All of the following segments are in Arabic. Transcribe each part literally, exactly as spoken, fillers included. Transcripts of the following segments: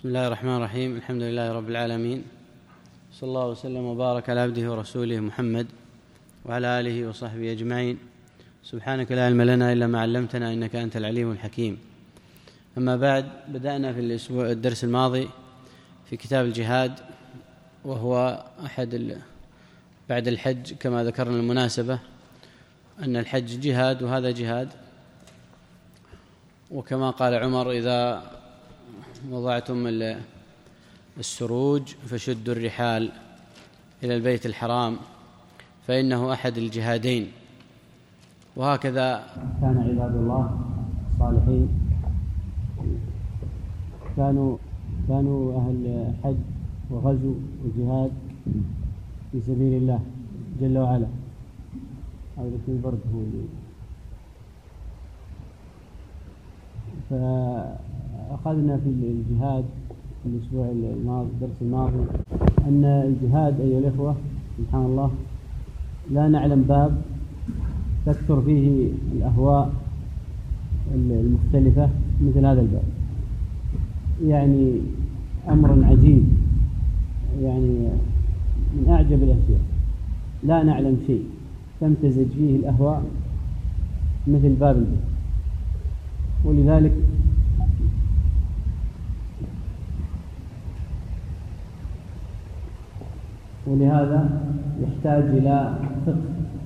بسم الله الرحمن الرحيم. الحمد لله رب العالمين، صلى الله وسلم وبارك على عبده ورسوله محمد وعلى آله وصحبه أجمعين. سبحانك لا علم لنا إلا ما علمتنا إنك أنت العليم الحكيم. أما بعد، بدأنا في الأسبوع الدرس الماضي في كتاب الجهاد، وهو أحد بعد الحج كما ذكرنا المناسبة أن الحج جهاد وهذا جهاد، وكما قال عمر: إذا وضعتم السروج فشدوا الرحال إلى البيت الحرام فإنه أحد الجهادين. وهكذا كان عباد الله الصالحين، كانوا كانوا أهل حج وغزو وجهاد في سبيل الله جل وعلا. هذا في البرد هو اللي فأخذنا في الجهاد في الأسبوع الماضي الدرس الماضي أن الجهاد أيها الإخوة سبحان الله لا نعلم باب تكثر فيه الأهواء المختلفة مثل هذا الباب. يعني أمر عجيب، يعني من أعجب الأشياء، لا نعلم شيء تمتزج فيه الأهواء مثل باب الباب. ولذلك ولهذا يحتاج إلى فقه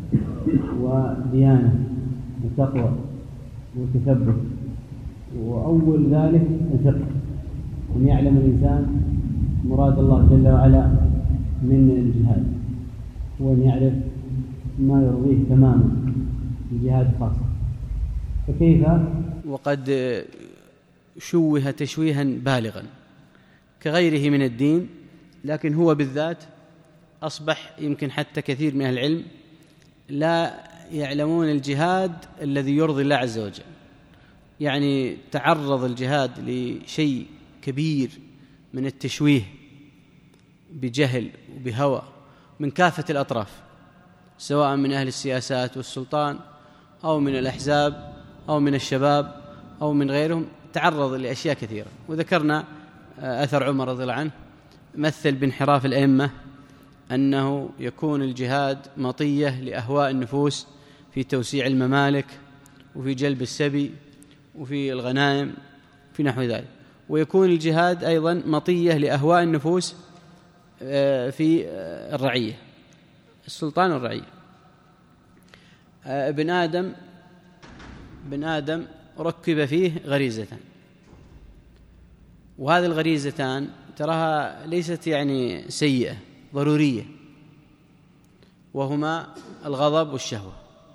وديانة وتقوى وتثبت. وأول ذلك الفقه، أن يعلم الإنسان مراد الله جل وعلا من الجهاد، وأن يعرف ما يرضيه تماما الجهاد خاصة. فكيف؟ وقد شوه تشويها بالغا كغيره من الدين، لكن هو بالذات أصبح يمكن حتى كثير من العلم لا يعلمون الجهاد الذي يرضي الله عز وجل. يعني تعرض الجهاد لشيء كبير من التشويه بجهل وبهوى من كافة الأطراف، سواء من أهل السياسات والسلطان أو من الأحزاب أو من الشباب أو من غيرهم. تعرض لأشياء كثيرة، وذكرنا أثر عمر رضي الله عنه مثل بانحراف الأئمة أنه يكون الجهاد مطية لأهواء النفوس في توسيع الممالك وفي جلب السبي وفي الغنائم في نحو ذلك، ويكون الجهاد أيضا مطية لأهواء النفوس في الرعية، السلطان والرعية. ابن آدم ابن آدم ركب فيه غريزتان، وهذه الغريزتان تراها ليست يعني سيئة، ضرورية، وهما الغضب والشهوة.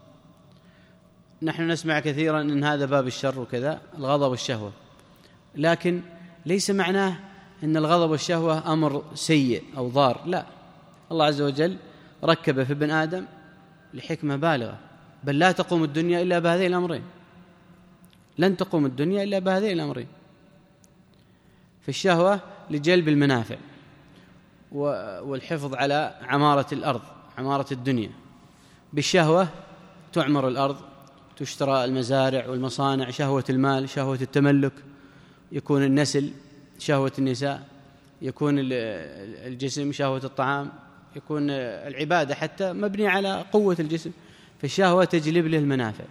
نحن نسمع كثيرا أن هذا باب الشر وكذا، الغضب والشهوة، لكن ليس معناه أن الغضب والشهوة أمر سيء أو ضار، لا. الله عز وجل ركب في ابن آدم لحكمة بالغة، بل لا تقوم الدنيا إلا بهذين الأمرين، لن تقوم الدنيا إلا بهذين الأمرين. في الشهوة لجلب المنافع والحفظ على عمارة الأرض، عمارة الدنيا. بالشهوة تعمر الأرض، تشترى المزارع والمصانع، شهوة المال، شهوة التملك، يكون النسل، شهوة النساء، يكون الجسم، شهوة الطعام، يكون العبادة حتى مبني على قوة الجسم. فالشهوة تجلب له المنافع،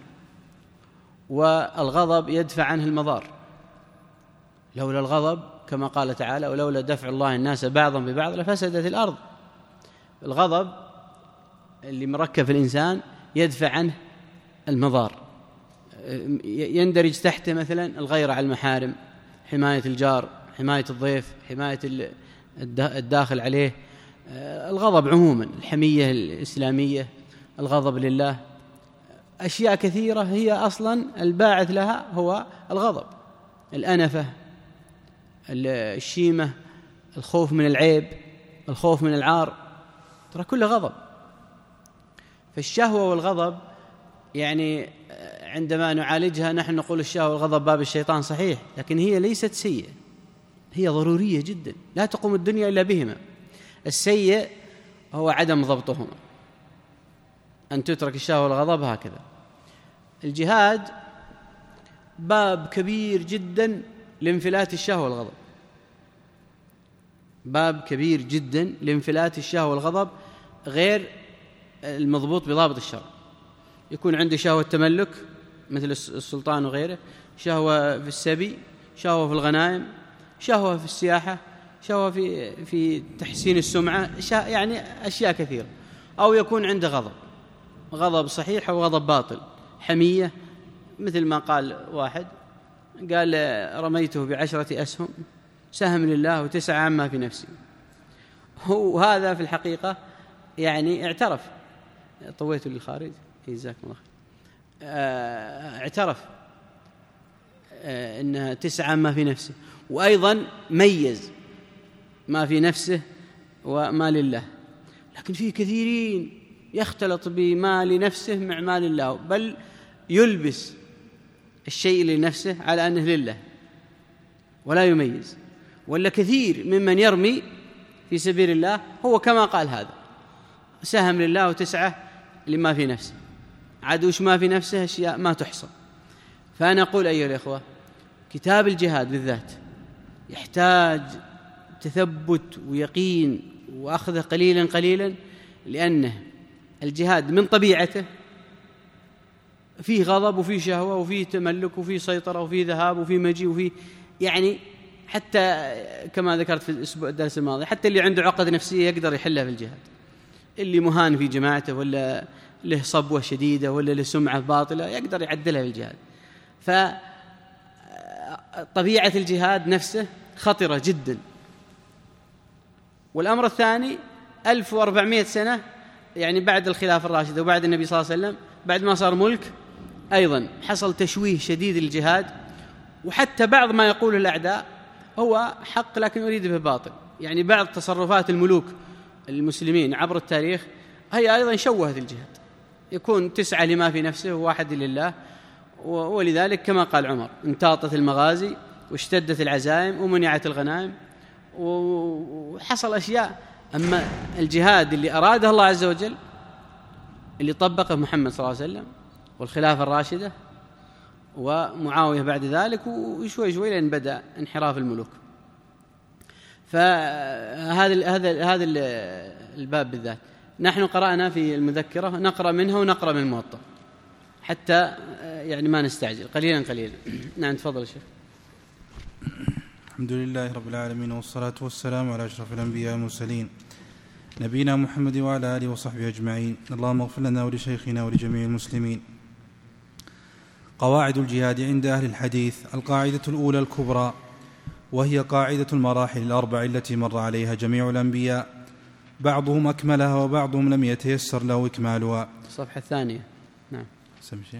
والغضب يدفع عنه المضار. لولا الغضب كما قال تعالى: ولولا دفع الله الناس بعضا ببعض لفسدت الأرض. الغضب اللي مركب في الإنسان يدفع عنه المضار، يندرج تحته مثلا الغيرة على المحارم، حماية الجار، حماية الضيف، حماية الداخل عليه. الغضب عموما، الحمية الإسلامية، الغضب لله، أشياء كثيرة هي أصلا الباعث لها هو الغضب. الأنفة، الشيمة، الخوف من العيب، الخوف من العار، ترى كله غضب. فالشهوة والغضب يعني عندما نعالجها نحن نقول الشهوة والغضب باب الشيطان، صحيح، لكن هي ليست سيئة، هي ضرورية جدا، لا تقوم الدنيا إلا بهما. السيء هو عدم ضبطهما، أن تترك الشهوة والغضب هكذا. الجهاد باب كبير جدا لانفلات الشهوة والغضب، باب كبير جدا لانفلات الشهوة والغضب غير المضبوط بضابط الشرع. يكون عنده شهوة تملك مثل السلطان وغيره، شهوة في السبي، شهوة في الغنائم، شهوة في السياحة، شهوة في في تحسين السمعة، يعني أشياء كثيرة. أو يكون عنده غضب، غضب صحيح أو غضب باطل، حمية، مثل ما قال واحد قال رميته بعشرة أسهم سهم لله وتسعة عما في نفسي. وهذا في الحقيقة يعني اعترف، طويته للخارج جزاكم الله خير، اعترف أنها تسعة ما في نفسه، وأيضا ميز ما في نفسه وما لله. لكن في كثيرين يختلط بما لنفسه مع ما لله، بل يلبس الشيء لنفسه على أنه لله ولا يميز. ولا كثير ممن يرمي في سبيل الله هو كما قال هذا، سهم لله وتسعة لما في نفسه، عاد وش ما في نفسه أشياء ما تحصى. فأنا أقول أيها الإخوة، كتاب الجهاد بالذات يحتاج تثبت ويقين وأخذه قليلا قليلا، لأنه الجهاد من طبيعته فيه غضب وفيه شهوة وفيه تملك وفيه سيطرة وفيه ذهاب وفيه مجيء وفيه يعني حتى كما ذكرت في الأسبوع الدرس الماضي، حتى اللي عنده عقد نفسية يقدر يحلها في الجهاد، اللي مهان في جماعته ولا له صبوة شديدة ولا له سمعة باطلة يقدر يعدلها في الجهاد. فطبيعة الجهاد نفسه خطرة جدا. والأمر الثاني ألف وأربعمائة سنة يعني بعد الخلافة الراشدة وبعد النبي صلى الله عليه وسلم، بعد ما صار ملك أيضا حصل تشويه شديد للجهاد، وحتى بعض ما يقوله الأعداء هو حق لكن أريد به باطل. يعني بعض تصرفات الملوك المسلمين عبر التاريخ هي أيضا شوهت الجهاد، يكون تسعة لما في نفسه وواحد لله. ولذلك كما قال عمر انتاطت المغازي واشتدت العزائم ومنعت الغنائم وحصل أشياء. أما الجهاد اللي أراده الله عز وجل اللي طبقه محمد صلى الله عليه وسلم والخلافة الراشدة ومعاوية بعد ذلك وشوي شوي لأن بدأ انحراف الملوك. فهذا هذا هذا الباب بالذات نحن قرأنا في المذكرة، نقرأ منها ونقرأ من الموطأ حتى يعني ما نستعجل قليلا قليلا. نعم تفضل شيخ. الحمد لله رب العالمين، والصلاة والسلام على أشرف الأنبياء والمرسلين نبينا محمد وعلى آله وصحبه أجمعين. اللهم اغفر لنا ولشيخنا ولجميع المسلمين. قواعد الجهاد عند أهل الحديث: القاعدة الأولى الكبرى، وهي قاعدة المراحل الأربع التي مر عليها جميع الأنبياء، بعضهم أكملها وبعضهم لم يتيسر له إكمالها. الصفحة الثانية. نعم سمشي.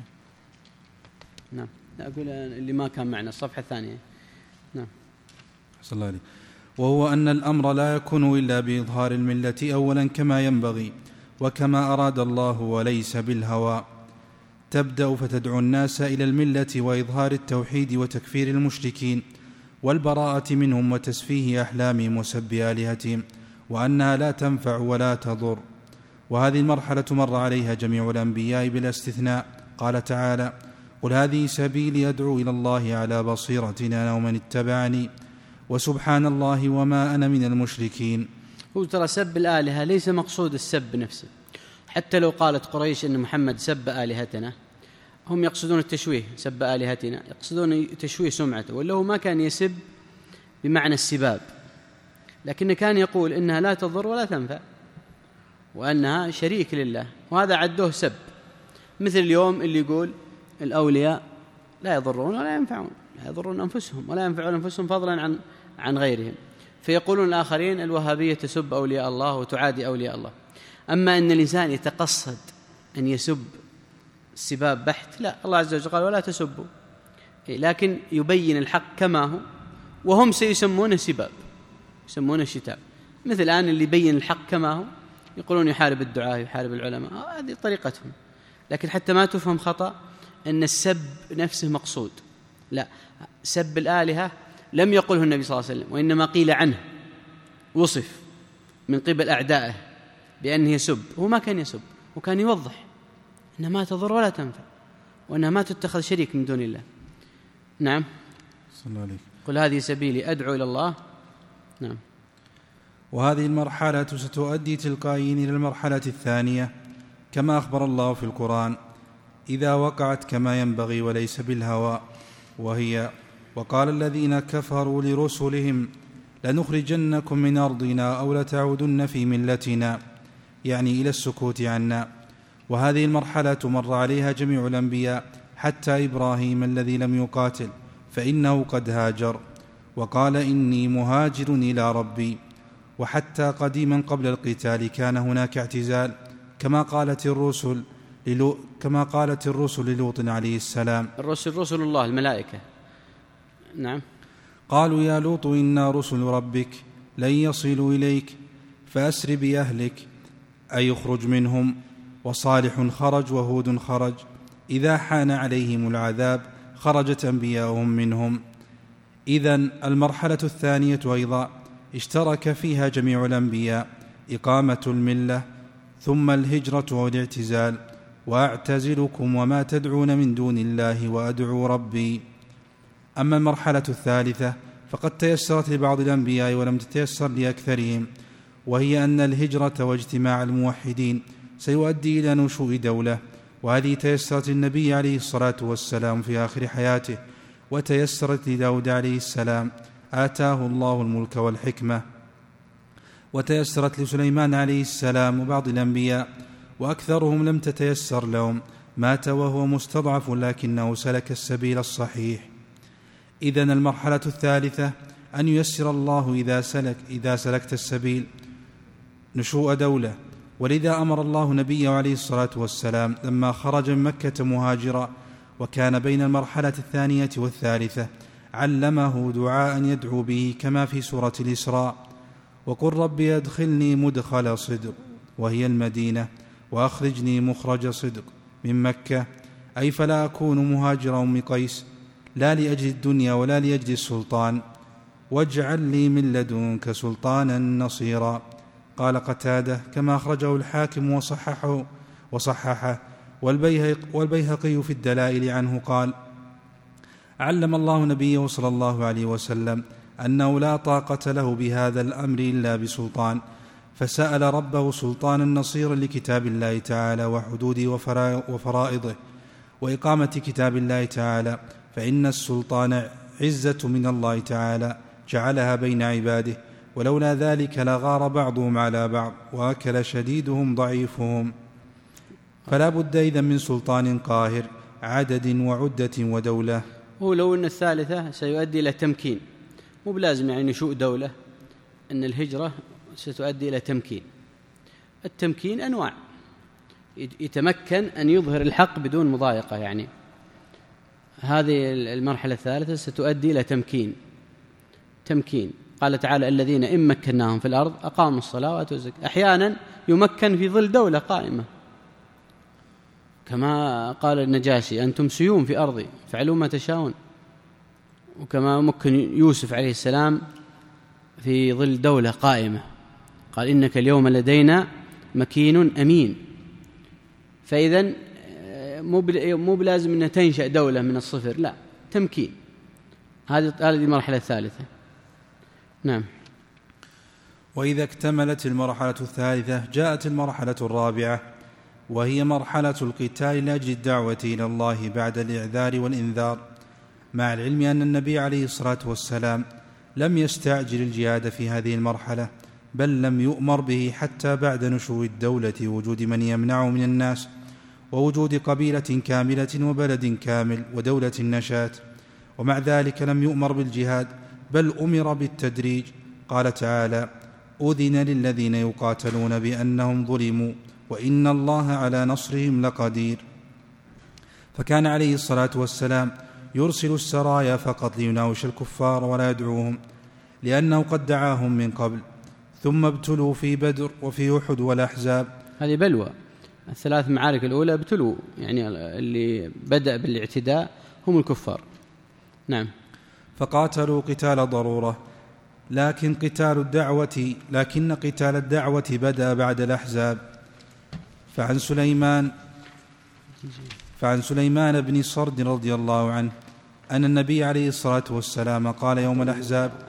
نعم لا أقول اللي ما كان معنا الصفحة الثانية. نعم حسن الله عليك. وهو أن الأمر لا يكون إلا بإظهار الملة أولا كما ينبغي وكما أراد الله وليس بالهوى. تبدأ فتدعو الناس إلى الملة وإظهار التوحيد وتكفير المشركين والبراءة منهم وتسفيه أحلامهم وسب آلهتهم، وأنها لا تنفع ولا تضر. وهذه المرحلة مر عليها جميع الأنبياء بلا استثناء. قال تعالى: قل هذه سبيلي أدعو إلى الله على بصيرة أنا ومن اتبعني وسبحان الله وما أنا من المشركين. هو ترى سب الآلهة ليس مقصود السب نفسه، حتى لو قالت قريش أن محمد سب آلهتنا هم يقصدون التشويه، سب آلهتنا يقصدون تشويه سمعته، ولا هو ما كان يسب بمعنى السباب، لكن كان يقول إنها لا تضر ولا تنفع وأنها شريك لله، وهذا عدوه سب. مثل اليوم اللي يقول الأولياء لا يضرون ولا ينفعون، لا يضرون أنفسهم ولا ينفعون أنفسهم فضلا عن عن غيرهم. فيقولون الآخرين الوهابية تسب أولياء الله وتعادي أولياء الله. أما أن الإنسان يتقصد أن يسب السباب بحت، لا، الله عز وجل قال ولا تسبوا، لكن يبين الحق كما هو، وهم سيسمونه سباب، يسمونه شتاب. مثل الآن اللي يبين الحق كما هو يقولون يحارب الدعاء يحارب العلماء، هذه طريقتهم. لكن حتى ما تفهم خطأ أن السب نفسه مقصود، لا، سب الآلهة لم يقله النبي صلى الله عليه وسلم، وإنما قيل عنه، وصف من قبل أعدائه بأنه يسب. هو ما كان يسب، وكان يوضح أنها ما تضر ولا تنفع وأنها ما تتخذ شريك من دون الله. نعم. صلى الله عليه. قل هذه سبيلي أدعو إلى الله. نعم. وهذه المرحلة ستؤدي تلقائيا إلى المرحلة الثانية كما أخبر الله في القرآن إذا وقعت كما ينبغي وليس بالهوى، وهي: وقال الذين كفروا لرسلهم لنخرجنكم من أرضنا أو لتعودن في ملتنا، يعني إلى السكوت عنا. وهذه المرحلة مر عليها جميع الأنبياء حتى إبراهيم الذي لم يقاتل فإنه قد هاجر وقال إني مهاجر إلى ربي. وحتى قديما قبل القتال كان هناك اعتزال كما قالت الرسل للو كما قالت الرسل للوط عليه السلام. الرسل رسل الله الملائكة. نعم. قالوا يا لوط إنا رسل ربك لن يصلوا إليك فأسر بأهلك أي يخرج منهم. وصالح خرج وهود خرج، إذا حان عليهم العذاب خرجت أنبياؤهم منهم. إذن المرحلة الثانية أيضا اشترك فيها جميع الأنبياء: إقامة الملة ثم الهجرة والاعتزال. وأعتزلكم وما تدعون من دون الله وأدعو ربي. أما المرحلة الثالثة فقد تيسرت لبعض الأنبياء ولم تتيسر لأكثرهم، وهي أن الهجرة واجتماع الموحدين سيؤدي إلى نشوء دولة، وهذه تيسرت للنبي عليه الصلاة والسلام في آخر حياته، وتيسرت لداود عليه السلام آتاه الله الملك والحكمة، وتيسرت لسليمان عليه السلام وبعض الأنبياء، وأكثرهم لم تتيسر لهم، مات وهو مستضعف لكنه سلك السبيل الصحيح. إذن المرحلة الثالثة أن ييسر الله إذا, سلك إذا سلكت السبيل نشوء دولة. ولذا أمر الله نبيه عليه الصلاة والسلام لما خرج من مكة مهاجرا وكان بين المرحلة الثانية والثالثة علمه دعاء يدعو به كما في سورة الإسراء: وقل رب أدخلني مدخل صدق وهي المدينة وأخرجني مخرج صدق من مكة، أي فلا أكون مهاجر أم قيس لا لأجل الدنيا ولا لأجل السلطان، واجعل لي من لدنك سلطانا نصيرا. قال قتادة كما أخرجه الحاكم وصححه وصححه والبيهقي في الدلائل عنه قال: علم الله نبيه صلى الله عليه وسلم أنه لا طاقة له بهذا الأمر إلا بسلطان، فسأل ربه سلطانا نصيرا لكتاب الله تعالى وحدوده وفرائضه وإقامة كتاب الله تعالى، فإن السلطان عزة من الله تعالى جعلها بين عباده، ولولا ذلك لغار بعضهم على بعض وأكل شديدهم ضعيفهم. فلا بد إذن من سلطان قاهر عدد وعدة ودولة. ولو أن الثالثة سيؤدي إلى تمكين، مو بلازم يعني نشوء دولة، أن الهجرة ستؤدي إلى تمكين. التمكين أنواع، يتمكن أن يظهر الحق بدون مضايقة، يعني هذه المرحلة الثالثة ستؤدي إلى تمكين. تمكين قال تعالى: الذين إن مكناهم في الأرض أقاموا الصلاة وآتوا الزكاة. أحيانا يمكن في ظل دولة قائمة، كما قال النجاشي: أنتم سيوم في أرضي فعلوا ما تشاءون. وكما مكن يوسف عليه السلام في ظل دولة قائمة، قال: إنك اليوم لدينا مكين أمين. فإذن مو بلازم أن تنشأ دولة من الصفر، لا، تمكين. هذه المرحلة الثالثة. نعم. وإذا اكتملت المرحلة الثالثة جاءت المرحلة الرابعة، وهي مرحلة القتال لأجل الدعوة إلى الله بعد الإعذار والإنذار، مع العلم أن النبي عليه الصلاة والسلام لم يستعجل الجهاد في هذه المرحلة، بل لم يؤمر به حتى بعد نشوء الدولة وجود من يمنعه من الناس، ووجود قبيلة كاملة وبلد كامل ودولة نشأت. ومع ذلك لم يؤمر بالجهاد، بل أمر بالتدريج. قال تعالى: أذن للذين يقاتلون بأنهم ظلموا وإن الله على نصرهم لقدير. فكان عليه الصلاة والسلام يرسل السرايا فقط ليناوش الكفار ولا يدعوهم، لأنه قد دعاهم من قبل، ثم ابتلوا في بدر وفي أحد والأحزاب. هذه بلوى. الثلاث معارك الأولى ابتلوا، يعني اللي بدأ بالاعتداء هم الكفار. نعم. فقاتلوا قتال ضرورة، لكن قتال الدعوة لكن قتال الدعوة بدأ بعد الأحزاب. فعن سليمان فعن سليمان بن صرد رضي الله عنه أن النبي عليه الصلاة والسلام قال يوم الأحزاب: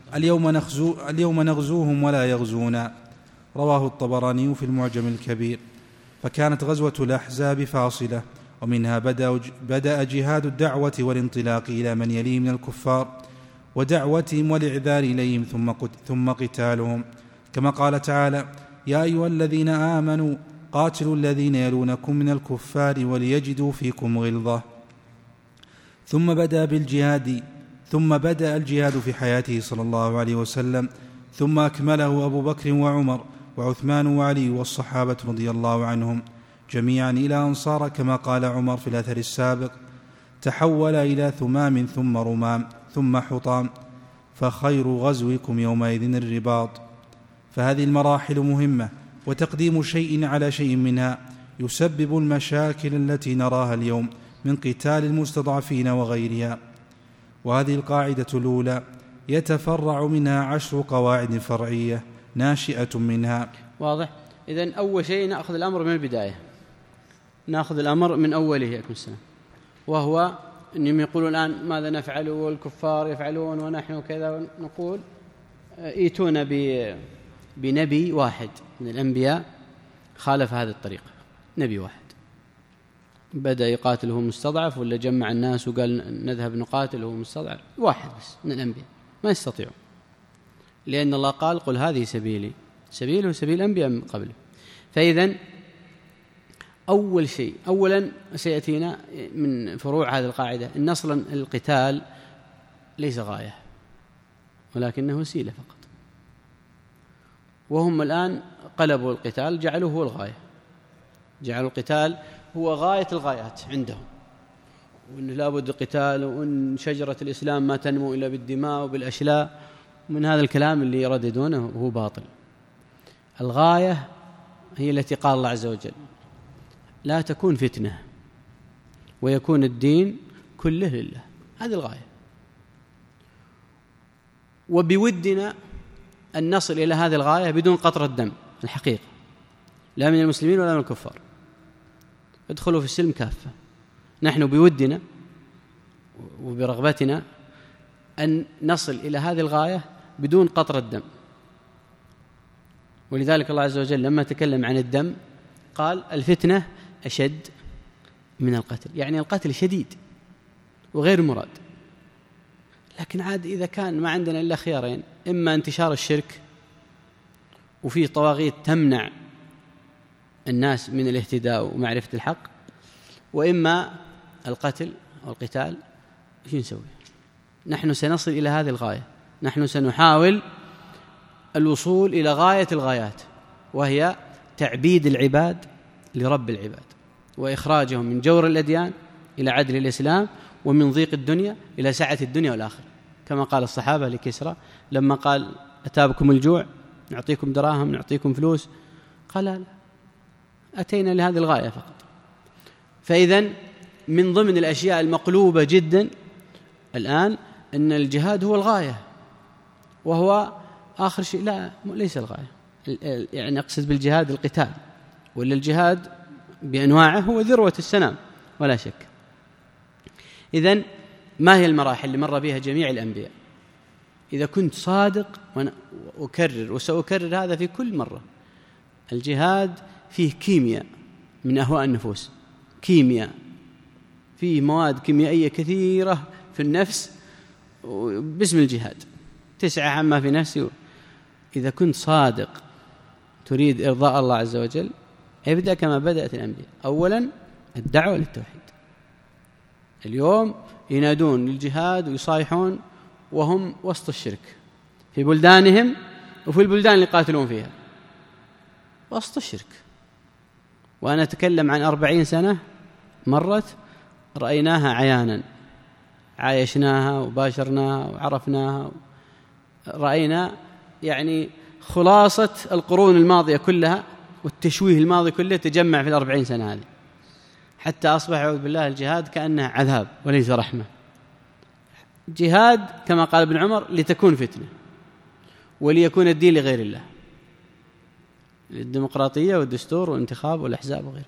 اليوم, نغزو اليوم نغزوهم ولا يغزونا. رواه الطبراني في المعجم الكبير. فكانت غزوة الأحزاب فاصلة، ومنها بدأ, بدأ جهاد الدعوة والانطلاق إلى من يليه من الكفار ودعوتهم والإعذار إليهم ثم, ثم قتالهم، كما قال تعالى: يا أيها الذين آمنوا قاتلوا الذين يلونكم من الكفار وليجدوا فيكم غلظة. ثم بدأ بالجهاد ثم بدأ الجهاد في حياته صلى الله عليه وسلم، ثم أكمله أبو بكر وعمر وعثمان وعلي والصحابة رضي الله عنهم جميعا إلى أنصار، كما قال عمر في الأثر السابق: تحول إلى ثمام ثم رمام ثم حطام، فخير غزوكم يومئذ الرباط. فهذه المراحل مهمة، وتقديم شيء على شيء منها يسبب المشاكل التي نراها اليوم من قتال المستضعفين وغيرها. وهذه القاعدة الأولى يتفرع منها عشر قواعد فرعية ناشئة منها. واضح؟ إذن أول شيء نأخذ الأمر من البداية، نأخذ الأمر من أوله يا السلام، وهو أنهم يقولون الآن ماذا نفعل والكفار يفعلون ونحن كذا. نقول ائتونا بنبي واحد من الأنبياء خالف هذه الطريقة، نبي واحد بدأ يقاتل وهو مستضعف، ولا جمع الناس وقال نذهب نقاتل وهو مستضعف، واحد بس من الأنبياء ما يستطيعون، لأن الله قال: قل هذه سبيلي، سبيله سبيل الأنبياء من قبله. فإذن أول شيء أولا سيأتينا من فروع هذه القاعدة أن أصلا القتال ليس غاية ولكنه وسيلة فقط، وهم الآن قلبوا القتال جعلوه هو الغاية، جعلوا القتال هو غاية الغايات عندهم، وأنه لا بد قتال، وأن شجرة الإسلام ما تنمو إلا بالدماء وبالأشلاء. من هذا الكلام اللي يرددونه هو باطل. الغاية هي التي قال الله عز وجل: لا تكون فتنة ويكون الدين كله لله. هذه الغاية. وبودنا أن نصل إلى هذه الغاية بدون قطرة دم الحقيقة، لا من المسلمين ولا من الكفار، ادخلوا في السلم كافة. نحن بودنا وبرغبتنا أن نصل إلى هذه الغاية بدون قطرة دم. ولذلك الله عز وجل لما تكلم عن الدم قال: الفتنة أشد من القتل، يعني القتل شديد وغير مراد. لكن عاد إذا كان ما عندنا إلا خيارين: إما انتشار الشرك وفيه طواغيت تمنع الناس من الاهتداء ومعرفة الحق، وإما القتل أو القتال، إيش نسوي؟ نحن سنصل إلى هذه الغاية، نحن سنحاول الوصول إلى غاية الغايات، وهي تعبيد العباد لرب العباد، وإخراجهم من جور الأديان إلى عدل الإسلام، ومن ضيق الدنيا إلى سعة الدنيا والآخرة، كما قال الصحابة لكسرى لما قال: أتابكم الجوع نعطيكم دراهم نعطيكم فلوس؟ قال: لا، أتينا لهذه الغاية فقط. فإذن من ضمن الأشياء المقلوبة جدا الآن أن الجهاد هو الغاية، وهو آخر شيء. لا، ليس الغاية، يعني أقصد بالجهاد القتال، ولا الجهاد بأنواعه هو ذروة السنام ولا شك. إذن ما هي المراحل اللي مر بها جميع الأنبياء؟ إذا كنت صادق، وأنا أكرر وسأكرر هذا في كل مرة، الجهاد فيه كيمياء من أهواء النفوس، كيمياء، فيه مواد كيميائية كثيرة في النفس باسم الجهاد، تسعى عما في نفسي. إذا كنت صادق تريد إرضاء الله عز وجل، ابدأ كما بدأت الأنبياء، أولا الدعوة للتوحيد. اليوم ينادون للجهاد ويصايحون وهم وسط الشرك في بلدانهم وفي البلدان اللي يقاتلون فيها، وسط الشرك. وأنا أتكلم عن أربعين سنة مرت رأيناها عيانا، عايشناها وباشرناها وعرفناها، رأينا يعني خلاصة القرون الماضية كلها والتشويه الماضي كله تجمع في الأربعين سنة هذه، حتى أصبح أعوذ بالله الجهاد كأنه عذاب وليس رحمة. جهاد كما قال ابن عمر: لتكون فتنة وليكون الدين لغير الله، الديمقراطية والدستور والانتخاب والأحزاب وغيره.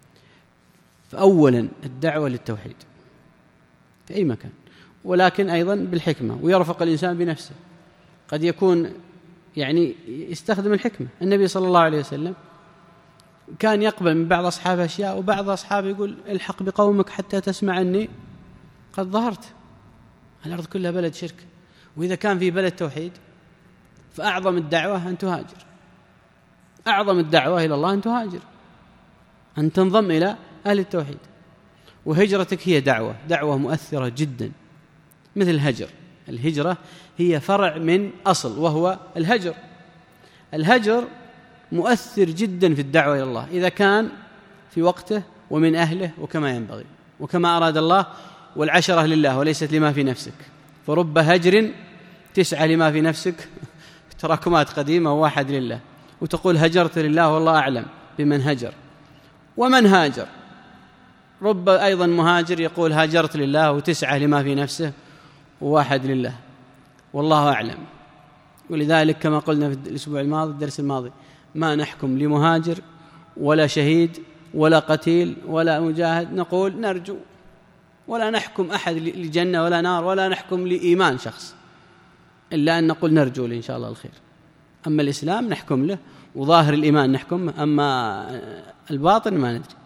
فأولا الدعوة للتوحيد في أي مكان، ولكن أيضا بالحكمة، ويرفق الإنسان بنفسه. قد يكون يعني يستخدم الحكمة. النبي صلى الله عليه وسلم كان يقبل من بعض أصحابه أشياء، وبعض أصحابه يقول الحق بقومك حتى تسمع أني قد ظهرت. الأرض كلها بلد شرك، وإذا كان في بلد توحيد فأعظم الدعوة أن تهاجر، أعظم الدعوة إلى الله أن تهاجر، أن تنضم إلى أهل التوحيد. وهجرتك هي دعوة دعوة مؤثرة جدا، مثل الهجر. الهجرة هي فرع من أصل وهو الهجر. الهجر مؤثر جدا في الدعوة إلى الله إذا كان في وقته ومن أهله وكما ينبغي وكما أراد الله. والعشرة لله وليست لما في نفسك، فرب هجر تسعة لما في نفسك تراكمات قديمة وواحد لله، وتقول هجرت لله والله أعلم بمن هجر ومن هاجر. رب أيضا مهاجر يقول هاجرت لله وتسعة لما في نفسه وواحد لله والله أعلم. ولذلك كما قلنا في الأسبوع الماضي الدرس الماضي ما نحكم لمهاجر ولا شهيد ولا قتيل ولا مجاهد، نقول نرجو، ولا نحكم أحد لجنة ولا نار، ولا نحكم لإيمان شخص، إلا أن نقول نرجو له إن شاء الله الخير. أما الإسلام نحكم له وظاهر الإيمان نحكم، أما الباطن ما ندري.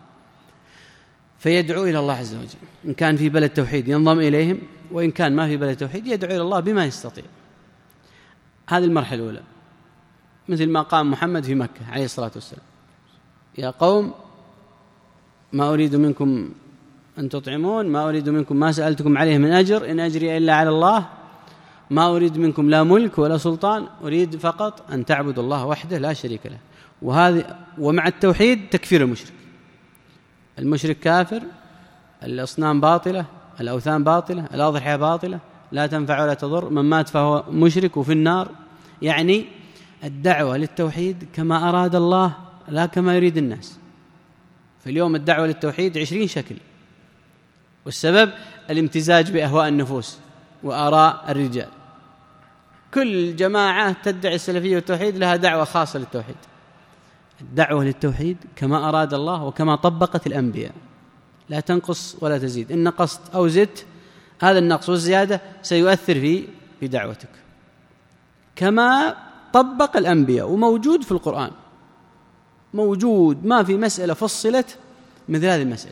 فيدعو إلى الله عز وجل، إن كان في بلد توحيد ينضم إليهم، وإن كان ما في بلد توحيد يدعو إلى الله بما يستطيع. هذه المرحلة الأولى، مثل ما قام محمد في مكة عليه الصلاة والسلام: يا قوم ما أريد منكم أن تطعمون، ما أريد منكم ما سألتكم عليه من أجر، إن أجري إلا على الله، ما أريد منكم لا ملك ولا سلطان، أريد فقط أن تعبدوا الله وحده لا شريك له. وهذه ومع التوحيد تكفير المشرك. المشرك كافر، الأصنام باطلة، الأوثان باطلة، الأضحية باطلة، لا تنفع ولا تضر، من مات فهو مشرك وفي النار. يعني الدعوة للتوحيد كما أراد الله لا كما يريد الناس. في اليوم الدعوة للتوحيد عشرين شكل، والسبب الامتزاج بأهواء النفوس وآراء الرجال. كل جماعة تدعي السلفية والتوحيد لها دعوة خاصة للتوحيد. الدعوة للتوحيد كما أراد الله وكما طبقت الأنبياء، لا تنقص ولا تزيد. إن نقصت أو زدت هذا النقص والزيادة سيؤثر في في دعوتك، كما طبق الأنبياء. وموجود في القرآن، موجود، ما في مسألة فصلت مثل هذه المسألة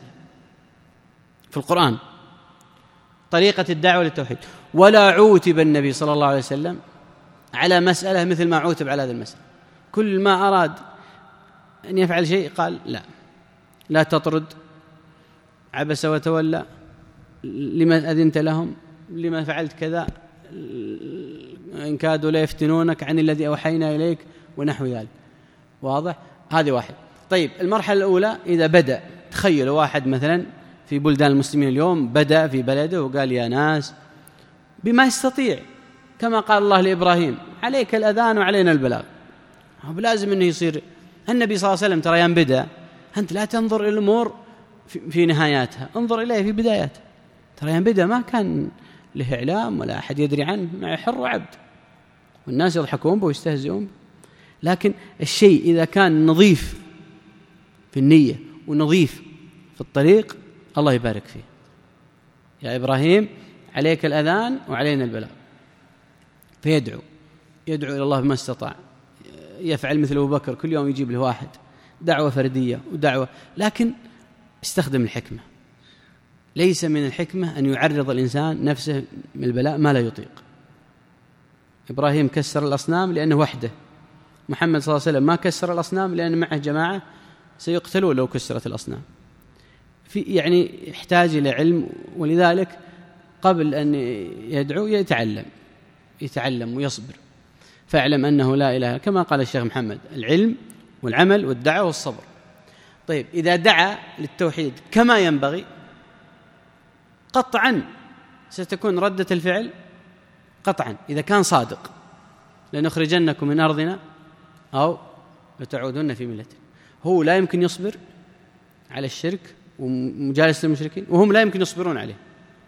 في القرآن، طريقة الدعوة للتوحيد. ولا عوتب النبي صلى الله عليه وسلم على مسألة مثل ما عوتب على هذه المسألة. كل ما أراد أن يفعل شيء قال لا، لا تطرد، عبس وتولى، لما أذنت لهم، لما فعلت كذا، إن كادوا لا يفتنونك عن الذي أوحينا إليك، ونحو ذلك. واضح؟ هذه واحد. طيب المرحلة الأولى إذا بدأ، تخيلوا واحد مثلا في بلدان المسلمين اليوم بدأ في بلده وقال يا ناس بما يستطيع، كما قال الله لإبراهيم: عليك الأذان وعلينا البلاغ. بلازم أنه يصير. النبي صلى الله عليه وسلم ترى يوم بدأ، أنت لا تنظر إلى الأمور في نهاياتها، انظر إليه في بداياتها. ترى يوم بدأ ما كان له إعلام ولا أحد يدري عنه، مع حر وعبد، والناس يضحكون به ويستهزئون به. لكن الشيء إذا كان نظيف في النية ونظيف في الطريق الله يبارك فيه. يا إبراهيم عليك الأذان وعلينا البلاغ. فيدعو يدعو إلى الله بما استطاع، يفعل مثل أبو بكر، كل يوم يجيب له واحد، دعوة فردية ودعوة، لكن استخدم الحكمة. ليس من الحكمة أن يعرض الإنسان نفسه من البلاء ما لا يطيق. إبراهيم كسر الأصنام لأنه وحده، محمد صلى الله عليه وسلم ما كسر الأصنام لأن معه جماعة سيقتلوا لو كسرت الأصنام. في يعني يحتاج إلى علم، ولذلك قبل أن يدعو يتعلم يتعلم ويصبر. فاعلم أنه لا إله، كما قال الشيخ محمد: العلم والعمل والدعوة والصبر. طيب إذا دعا للتوحيد كما ينبغي قطعا ستكون ردة الفعل قطعا إذا كان صادق: لنخرجنكم من أرضنا أو لتعودن في ملتنا. هو لا يمكن يصبر على الشرك ومجالسة المشركين، وهم لا يمكن يصبرون عليه.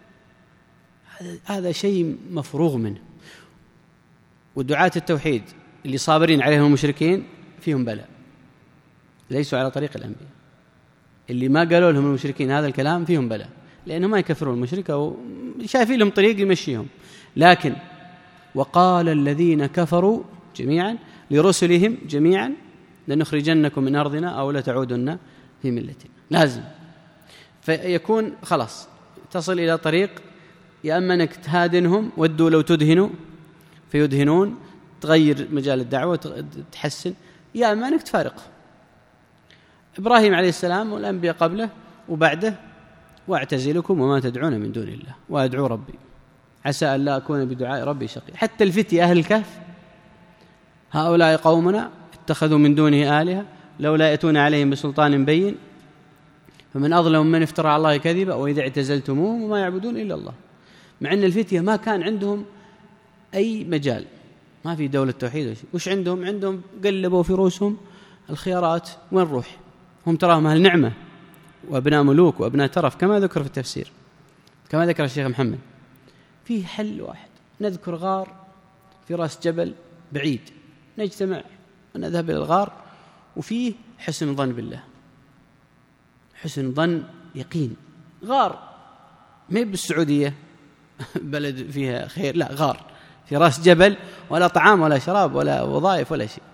هذا شيء مفروغ منه. ودعاة التوحيد اللي صابرين عليهم المشركين فيهم بلاء، ليسوا على طريق الأنبياء. اللي ما قالوا لهم المشركين هذا الكلام فيهم بلاء، لأنهم ما يكفرون المشرك أو شايفين لهم طريق يمشيهم. لكن وقال الذين كفروا جميعا لرسلهم جميعا لنخرجنكم من أرضنا أو لتعودن في ملتنا. لازم فيكون خلاص تصل إلى طريق يا أما أنك تهادنهم ودوا لو تدهنوا فيدهنون، تغير مجال الدعوة تحسن، يا أما أنك تفارقه. إبراهيم عليه السلام والأنبياء قبله وبعده: واعتزلكم وما تدعون من دون الله وأدعو ربي عسى أن لا أكون بدعاء ربي شقيا. حتى الفتية أهل الكهف: هؤلاء قومنا اتخذوا من دونه آلهة لولا يأتون عليهم بسلطان بين فمن أظلم من افترى على الله كذبا وإذا اعتزلتموهم وما يعبدون إلا الله. مع أن الفتية ما كان عندهم أي مجال، ما في دولة توحيد، وش عندهم؟ عندهم قلبوا في رؤوسهم الخيارات، وين نروح؟ هم تراهم أهل نعمة وأبناء ملوك وأبناء ترف كما ذكر في التفسير، كما ذكر الشيخ محمد. فيه حل واحد: نذكر غار في رأس جبل بعيد، نجتمع ونذهب إلى الغار، وفيه حسن ظن بالله، حسن ظن يقين. غار ما بالسعودية بلد فيها خير، لا، غار في رأس جبل، ولا طعام ولا شراب ولا وظائف ولا شيء.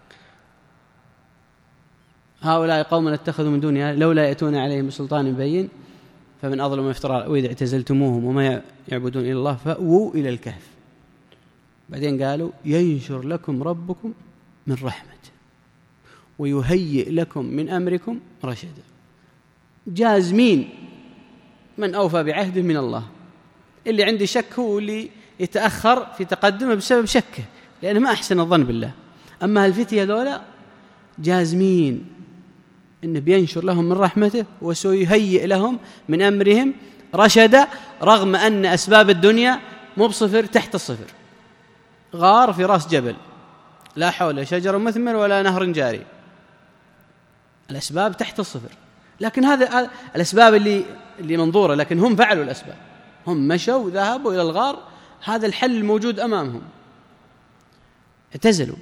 هؤلاء قوم اتخذوا من دونه لولا يأتون عليهم بسلطان بين فمن أظلم من افترى وإذا اعتزلتموهم وما يعبدون إلا الله فأووا إلى الكهف. بعدين قالوا: ينشر لكم ربكم من رحمته ويهيئ لكم من أمركم رشدا. جازمين من أوفى بعهده من الله. اللي عندي شك هو اللي يتأخر في تقدمه بسبب شكه، لأنه ما أحسن الظن بالله. أما الفتية دولة جازمين إنه بينشر لهم من رحمته وسيهيئ لهم من أمرهم رشدا، رغم أن أسباب الدنيا مو بصفر، تحت الصفر. غار في رأس جبل، لا حول شجر مثمر ولا نهر جاري، الأسباب تحت الصفر. لكن هذا الأسباب اللي اللي منظورة، لكن هم فعلوا الأسباب، هم مشوا وذهبوا إلى الغار، هذا الحل الموجود أمامهم، اعتزلوا.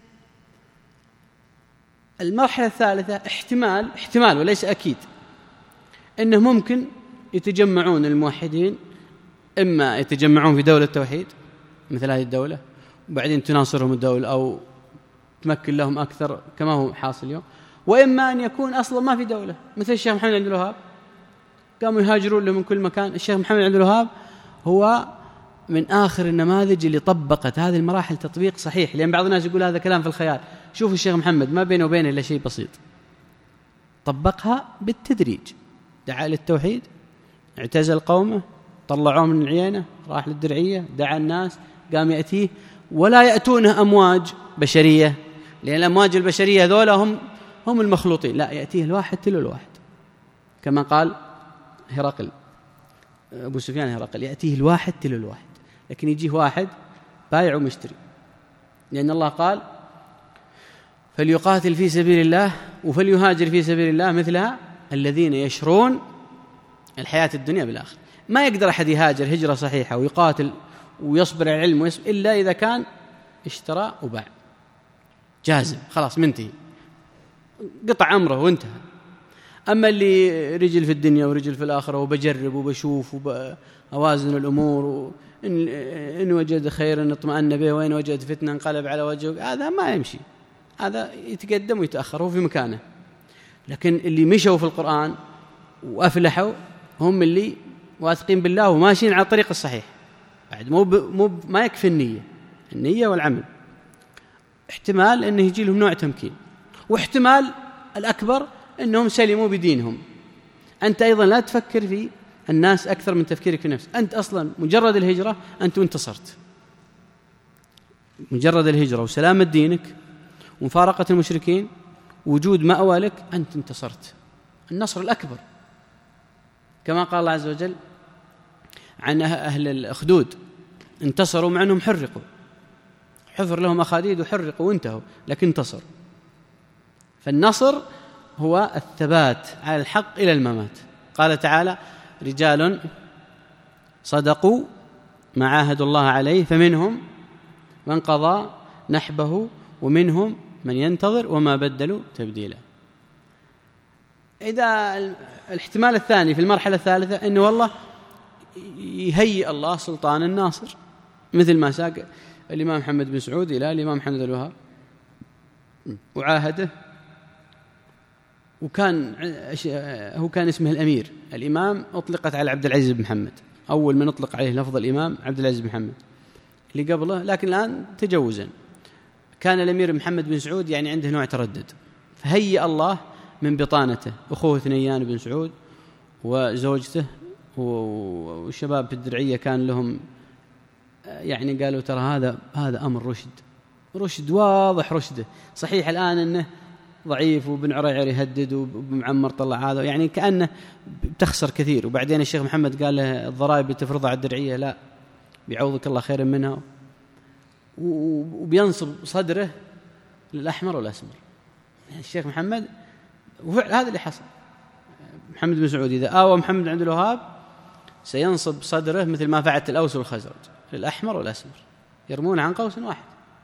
المرحلة الثالثة احتمال احتمال وليس أكيد أنه ممكن يتجمعون الموحدين، إما يتجمعون في دولة توحيد مثل هذه الدولة وبعدين تناصرهم الدولة أو تمكن لهم أكثر كما هو حاصل اليوم، وإما أن يكون أصلا ما في دولة مثل الشيخ محمد عبد الوهاب، قاموا يهاجرون له من كل مكان. الشيخ محمد عبد الوهاب هو من آخر النماذج اللي طبقت هذه المراحل تطبيق صحيح، لأن بعض الناس يقول هذا كلام في الخيال. شوفوا الشيخ محمد ما بينه وبينه إلا شيء بسيط، طبقها بالتدريج. دعا للتوحيد، اعتزل قومه، طلعوه من العينة، راح للدرعية، دعا الناس، قام يأتيه، ولا يأتونه أمواج بشرية، لأن الأمواج البشرية ذولا هم هم المخلوطين، لا، يأتيه الواحد تلو الواحد، كما قال هرقل أبو سفيان هرقل: يأتيه الواحد تلو الواحد. لكن يجيه واحد بايع ومشتري، لأن الله قال: فليقاتل في سبيل الله وفليهاجر في سبيل الله مثلها الذين يشرون الحياة الدنيا بالآخرة. ما يقدر أحد يهاجر هجرة صحيحة ويقاتل ويصبر على العلم ويصبر إلا إذا كان اشترى وباع، جازم، خلاص منتهي، قطع أمره وانتهى. أما اللي رجل في الدنيا ورجل في الآخرة وبجرب وبشوف وبوازن الأمور، وإن إن وجد خيرا اطمأن به وإن وجد فتنة انقلب على وجهه، هذا ما يمشي، هذا يتقدم ويتأخر، هو في مكانه. لكن اللي مشوا في القرآن وأفلحوا هم اللي واثقين بالله وماشيين على الطريق الصحيح. بعد مو مو ما يكفي النية، النية والعمل. احتمال أنه يجي لهم نوع تمكين، واحتمال الأكبر أنهم سلموا بدينهم. أنت أيضا لا تفكر في الناس أكثر من تفكيرك في نفسك. أنت أصلا مجرد الهجرة أنت انتصرت، مجرد الهجرة وسلامة دينك ومفارقة المشركين وجود مأوى لك، أنت انتصرت النصر الأكبر. كما قال الله عز وجل عن أهل الأخدود: انتصروا مع أنهم حرقوا، حفر لهم أخاديد وحرقوا وانتهوا، لكن انتصروا. فالنصر هو الثبات على الحق إلى الممات. قال تعالى: رجال صدقوا ما عاهدوا الله عليه فمنهم من قضى نحبه ومنهم من ينتظر وما بدلوا تبديلا. إذا الاحتمال الثاني في المرحلة الثالثة أنه والله يهيئ الله سلطان الناصر مثل ما ساق الإمام محمد بن سعود إلى الإمام محمد الوهاب وعاهده، وكان هو كان اسمه الأمير. الإمام أطلقت على عبد العزيز بن محمد، أول من أطلق عليه لفظ الإمام عبد العزيز بن محمد اللي قبله، لكن الآن تجوزا. كان الأمير محمد بن سعود يعني عنده نوع تردد، فهيأ الله من بطانته أخوه ثنيان بن سعود وزوجته والشباب في الدرعية كان لهم يعني قالوا ترى هذا هذا أمر رشد رشد واضح رشده. صحيح الآن أنه ضعيف وبن عريعر يهدد وبمعمر طلع هذا، يعني كأنه بتخسر كثير. وبعدين الشيخ محمد قال له الضرائب بتفرضها على الدرعية، لا بيعوضك الله خيرا منها، وبينصب صدره للأحمر والأسمر. يعني الشيخ محمد هذا اللي حصل. محمد بن سعود إذا آوى محمد عند الوهاب سينصب صدره مثل ما فعلت الأوس والخزرج للأحمر والأسمر، يرمون عن قوس واحد.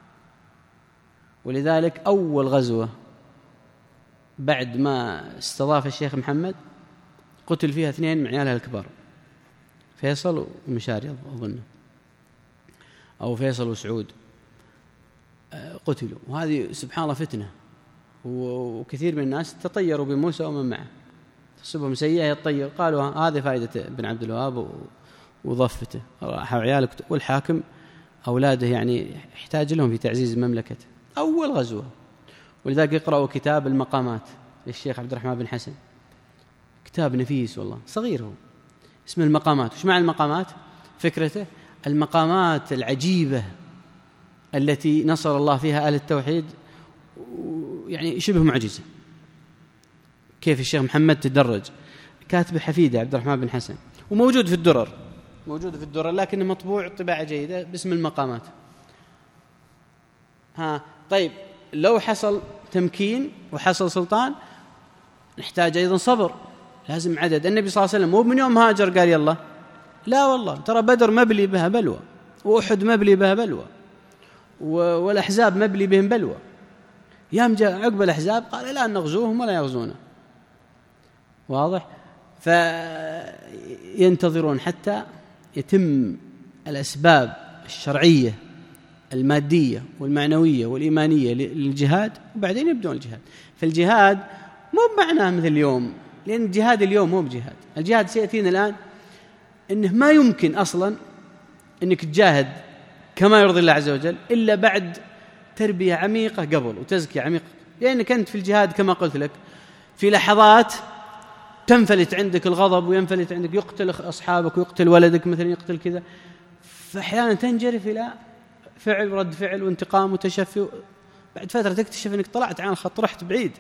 ولذلك أول غزوة بعد ما استضاف الشيخ محمد قتل فيها اثنين من عيالها الكبار، فيصل ومشاري أظن، أو فيصل وسعود، قتلوا. وهذه سبحان الله فتنة، وكثير من الناس تطيروا بموسى ومن معه، تصبهم سيئة يتطير. قالوا هذه فائدة بن عبد الوهاب وضفته، راحوا عيالك. والحاكم أولاده يعني يحتاج لهم في تعزيز مملكته. أول غزوة. ولذلك يقرأوا كتاب المقامات للشيخ عبد الرحمن بن حسن، كتاب نفيس والله، صغير هو، اسمه المقامات. وش معنى المقامات؟ فكرته المقامات العجيبة التي نصر الله فيها أهل التوحيد، يعني شبه معجزة. كيف الشيخ محمد تدرج، كاتب حفيده عبد الرحمن بن حسن، وموجود في الدرر، موجود في الدرر لكنه مطبوع طباعة جيدة باسم المقامات. ها طيب، لو حصل تمكين وحصل سلطان نحتاج أيضا صبر، لازم عدد. النبي صلى الله عليه وسلم مو من يوم هاجر قال يلا، لا والله، ترى بدر مبلي بها بلوى، وأحد مبلي بها بلوى، والأحزاب مبلي بهم بلوى. يام جاء عقب الأحزاب قال لا نغزوهم ولا يغزونا، واضح؟ فينتظرون حتى يتم الأسباب الشرعية المادية والمعنوية والإيمانية للجهاد، وبعدين يبدون الجهاد. فالجهاد مو بمعناه مثل اليوم، لأن الجهاد اليوم مو بجهاد. الجهاد سيأتينا الآن إنه ما يمكن أصلاً إنك تجاهد كما يرضي الله عز وجل إلا بعد تربية عميقة قبل وتزكية عميقة. لأنك أنت في الجهاد كما قلت لك في لحظات تنفلت عندك الغضب وينفلت عندك، يقتل أصحابك ويقتل ولدك مثلا، يقتل كذا، فأحيانا تنجرف إلى فعل ورد فعل وانتقام وتشفي. بعد فترة تكتشف أنك طلعت عن الخط، رحت بعيد.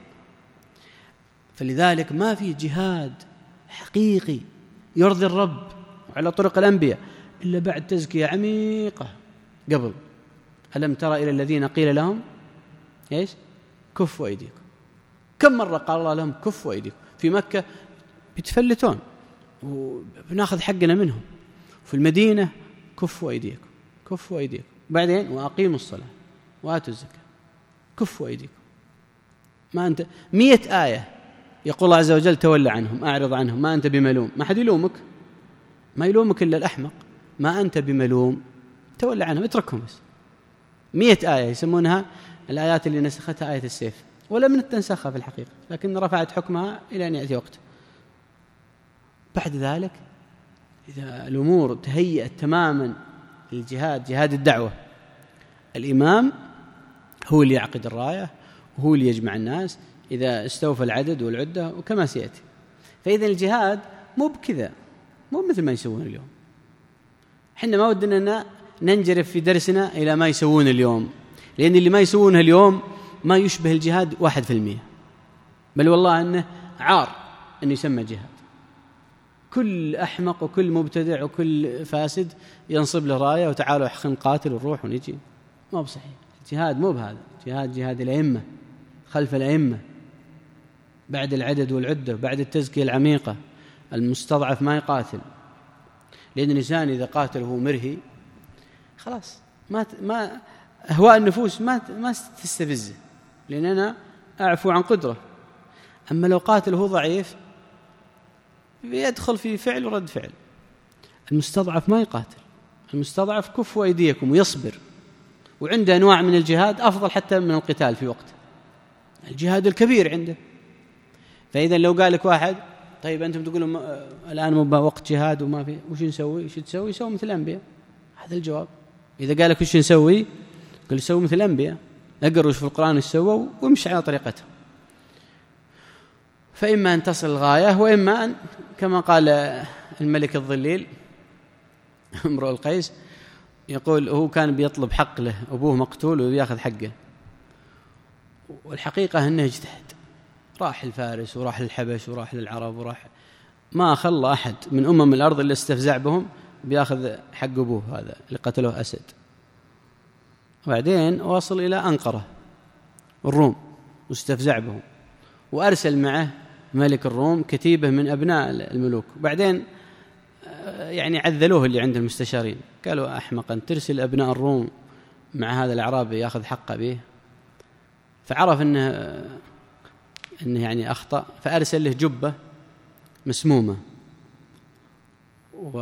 فلذلك ما في جهاد حقيقي يرضي الرب على طرق الأنبياء إلا بعد تزكية عميقة قبل. ألم ترى إلى الذين قيل لهم إيش؟ كفوا أيديكم. كم مرة قال الله لهم كفوا أيديكم؟ في مكة بيتفلتون وبناخذ حقنا منهم، في المدينة كفوا أيديكم كفوا أيديكم، بعدين وأقيموا الصلاة وآتوا الزكاة، كفوا أيديكم. ما أنت مئة آية يقول الله عز وجل تولى عنهم، أعرض عنهم، ما أنت بملوم. ما حد يلومك، ما يلومك إلا الأحمق. ما أنت بملوم، تولى عنهم، اتركهم بس. مئة آية يسمونها الآيات اللي نسختها آية السيف، ولا من تنسخها في الحقيقة، لكن رفعت حكمها إلى أن يأتي وقت. بعد ذلك إذا الأمور تهيأت تماما للجهاد، جهاد الدعوة، الإمام هو اللي يعقد الراية وهو اللي يجمع الناس إذا استوفى العدد والعدة وكما سيأتي. فإذا الجهاد مو بكذا، مو مثل ما يسوون اليوم. حنا ما ودنا ننجرف في درسنا إلى ما يسوون اليوم، لأن اللي ما يسوونه اليوم ما يشبه الجهاد واحد في المية، بل والله أنه عار أن يسمى جهاد. كل أحمق وكل مبتدع وكل فاسد ينصب له راية وتعالوا حخن قاتل ونروح ونجي. ما بصحيح. الجهاد مو بهذا، جهاد جهاد الأئمة، خلف الأئمة، بعد العدد والعدة، بعد التزكية العميقة. المستضعف ما يقاتل، لأن الإنسان إذا قاتل وهو مرهي خلاص ما ما أهواء النفوس ما ما تستفزه، لأن أنا أعفو عن قدرة. أما لو قاتل وهو ضعيف يدخل في فعل ورد فعل. المستضعف ما يقاتل، المستضعف كفوا أيديكم ويصبر، وعنده أنواع من الجهاد أفضل حتى من القتال في وقت الجهاد الكبير عنده. فإذا لو قال لك واحد طيب أنتم تقولون الآن مو وقت جهاد وما في، وش نسوي؟ وش تسوي؟ يسوي مثل الأنبياء. هذا الجواب. إذا قال لك وش نسوي؟ قل يسوي مثل الأنبياء، اقروا في القرآن وش سووا وامشي على طريقته. فإما أن تصل الغاية، وإما أن كما قال الملك الظليل امرؤ القيس، يقول هو كان بيطلب حق له، أبوه مقتول ويأخذ حقه، والحقيقة أنه اجتهد، راح الفارس وراح للحبش وراح للعرب وراح، ما خلى أحد من أمم الأرض اللي استفزع بهم بيأخذ حق أبوه هذا اللي قتله أسد. وبعدين وصل إلى أنقرة الروم واستفزع بهم، وأرسل معه ملك الروم كتيبة من أبناء الملوك. وبعدين يعني عذلوه اللي عند المستشارين، قالوا أحمقا ترسل أبناء الروم مع هذا الأعرابي يأخذ حقه به. فعرف أنه, إنه يعني أخطأ، فأرسل له جبة مسمومة و...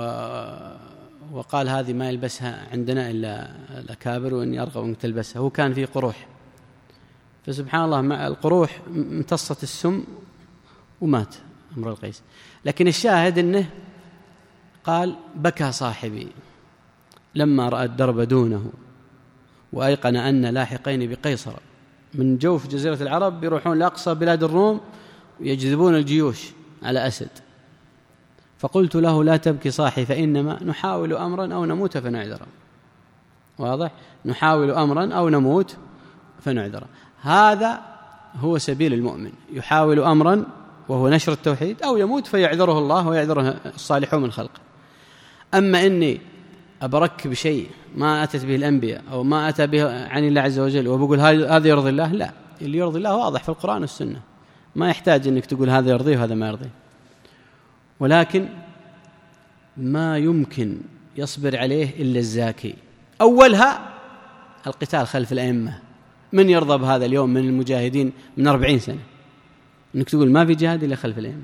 وقال هذه ما يلبسها عندنا إلا الأكابر، وإني أرغب أن تلبسها. هو كان فيه قروح، فسبحان الله مع القروح امتصت السم ومات امرؤ القيس. لكن الشاهد أنه قال بكى صاحبي لما رأى الدرب دونه، وأيقن أن لاحقين بقيصر من جوف جزيرة العرب بيروحون لأقصى بلاد الروم ويجذبون الجيوش على أسد. فقلت له لا تبكي صاحي، فإنما نحاول أمرا أو نموت فنعذر. واضح؟ نحاول أمرا أو نموت فنعذر. هذا هو سبيل المؤمن، يحاول أمرا وهو نشر التوحيد، أو يموت فيعذره الله ويعذره الصالحون من خلقه. أما إني أبرك بشيء ما أتت به الأنبياء أو ما أتى به عن الله عز وجل وبقول هذا يرضي الله، لا، اللي يرضي الله واضح في القرآن والسنة، ما يحتاج أنك تقول هذا يرضيه وهذا ما يرضيه. ولكن ما يمكن يصبر عليه إلا الزاكي. أولها القتال خلف الأئمة. من يرضى بهذا اليوم من المجاهدين من أربعين سنة أنك تقول ما في جهاد إلا خلف الأئمة؟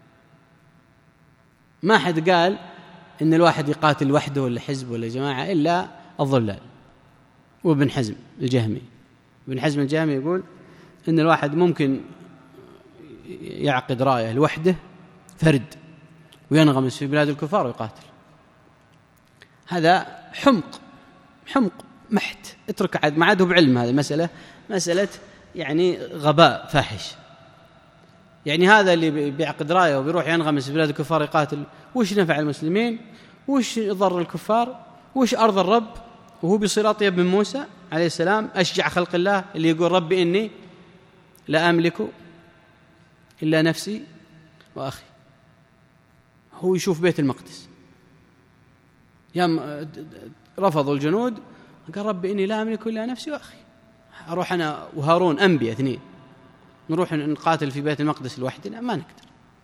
ما حد قال إن الواحد يقاتل وحده ولا حزب ولا جماعة إلا الضلال. وابن حزم الجهمي ابن حزم الجهمي يقول إن الواحد ممكن يعقد راية لوحده فرد وينغمس في بلاد الكفار ويقاتل. هذا حمق حمق محت. اترك عاد ما عاد هو بعلم، هذه مسألة مسألة يعني غباء فاحش. يعني هذا اللي بيعقد رايه وبيروح ينغمس في بلاد الكفار يقاتل، وش نفع المسلمين؟ وش ضر الكفار؟ وش أرض الرب؟ وهو بصراط ابن موسى عليه السلام أشجع خلق الله اللي يقول ربي إني لا أملك إلا نفسي وأخي. هو يشوف بيت المقدس، يوم رفضوا الجنود قال ربي إني لا أملك إلا نفسي وأخي. أروح أنا وهارون أنبياء اثنين نروح نقاتل في بيت المقدس لوحدنا؟ ما نقدر.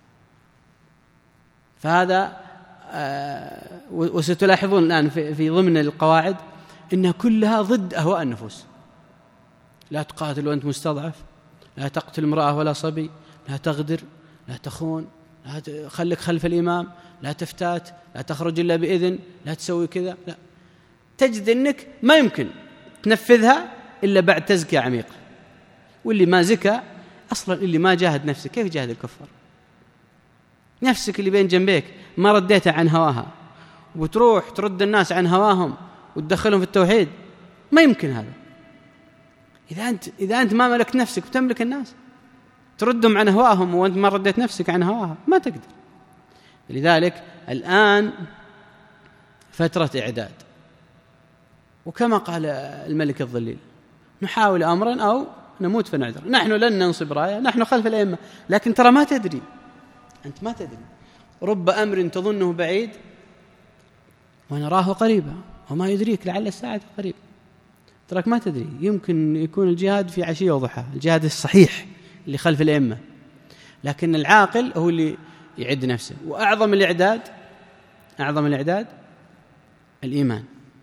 فهذا آه وستلاحظون الآن في, في ضمن القواعد إنها كلها ضد أهواء النفوس. لا تقاتل وأنت مستضعف، لا تقتل امرأة ولا صبي، لا تغدر، لا تخون، لا خليك خلف الإمام، لا تفتات، لا تخرج إلا بإذن، لا تسوي كذا. لا، تجد أنك ما يمكن تنفذها إلا بعد تزكية عميقة. واللي ما زكى أصلا، اللي ما جاهد نفسه كيف جاهد الكفار؟ نفسك اللي بين جنبيك ما رديتها عن هواها وتروح ترد الناس عن هواهم وتدخلهم في التوحيد، ما يمكن هذا. إذا أنت إذا أنت ما ملكت نفسك وتملك الناس تردهم عن هواهم وأنت ما رديت نفسك عن هواها، ما تقدر. لذلك الآن فترة إعداد، وكما قال الملك الظليل نحاول أمرا أو نموت فنعذر. نحن لن ننصب راية، نحن خلف الأئمة، لكن ترى ما تدري، أنت ما تدري. رب أمر تظنه بعيد ونراه قريبا وما يدريك لعل الساعة قريب. تراك ما تدري، يمكن يكون الجهاد في عشية وضحى، الجهاد الصحيح اللي خلف الأئمة. لكن العاقل هو اللي يعد نفسه. وأعظم الإعداد أعظم الإعداد الإيمان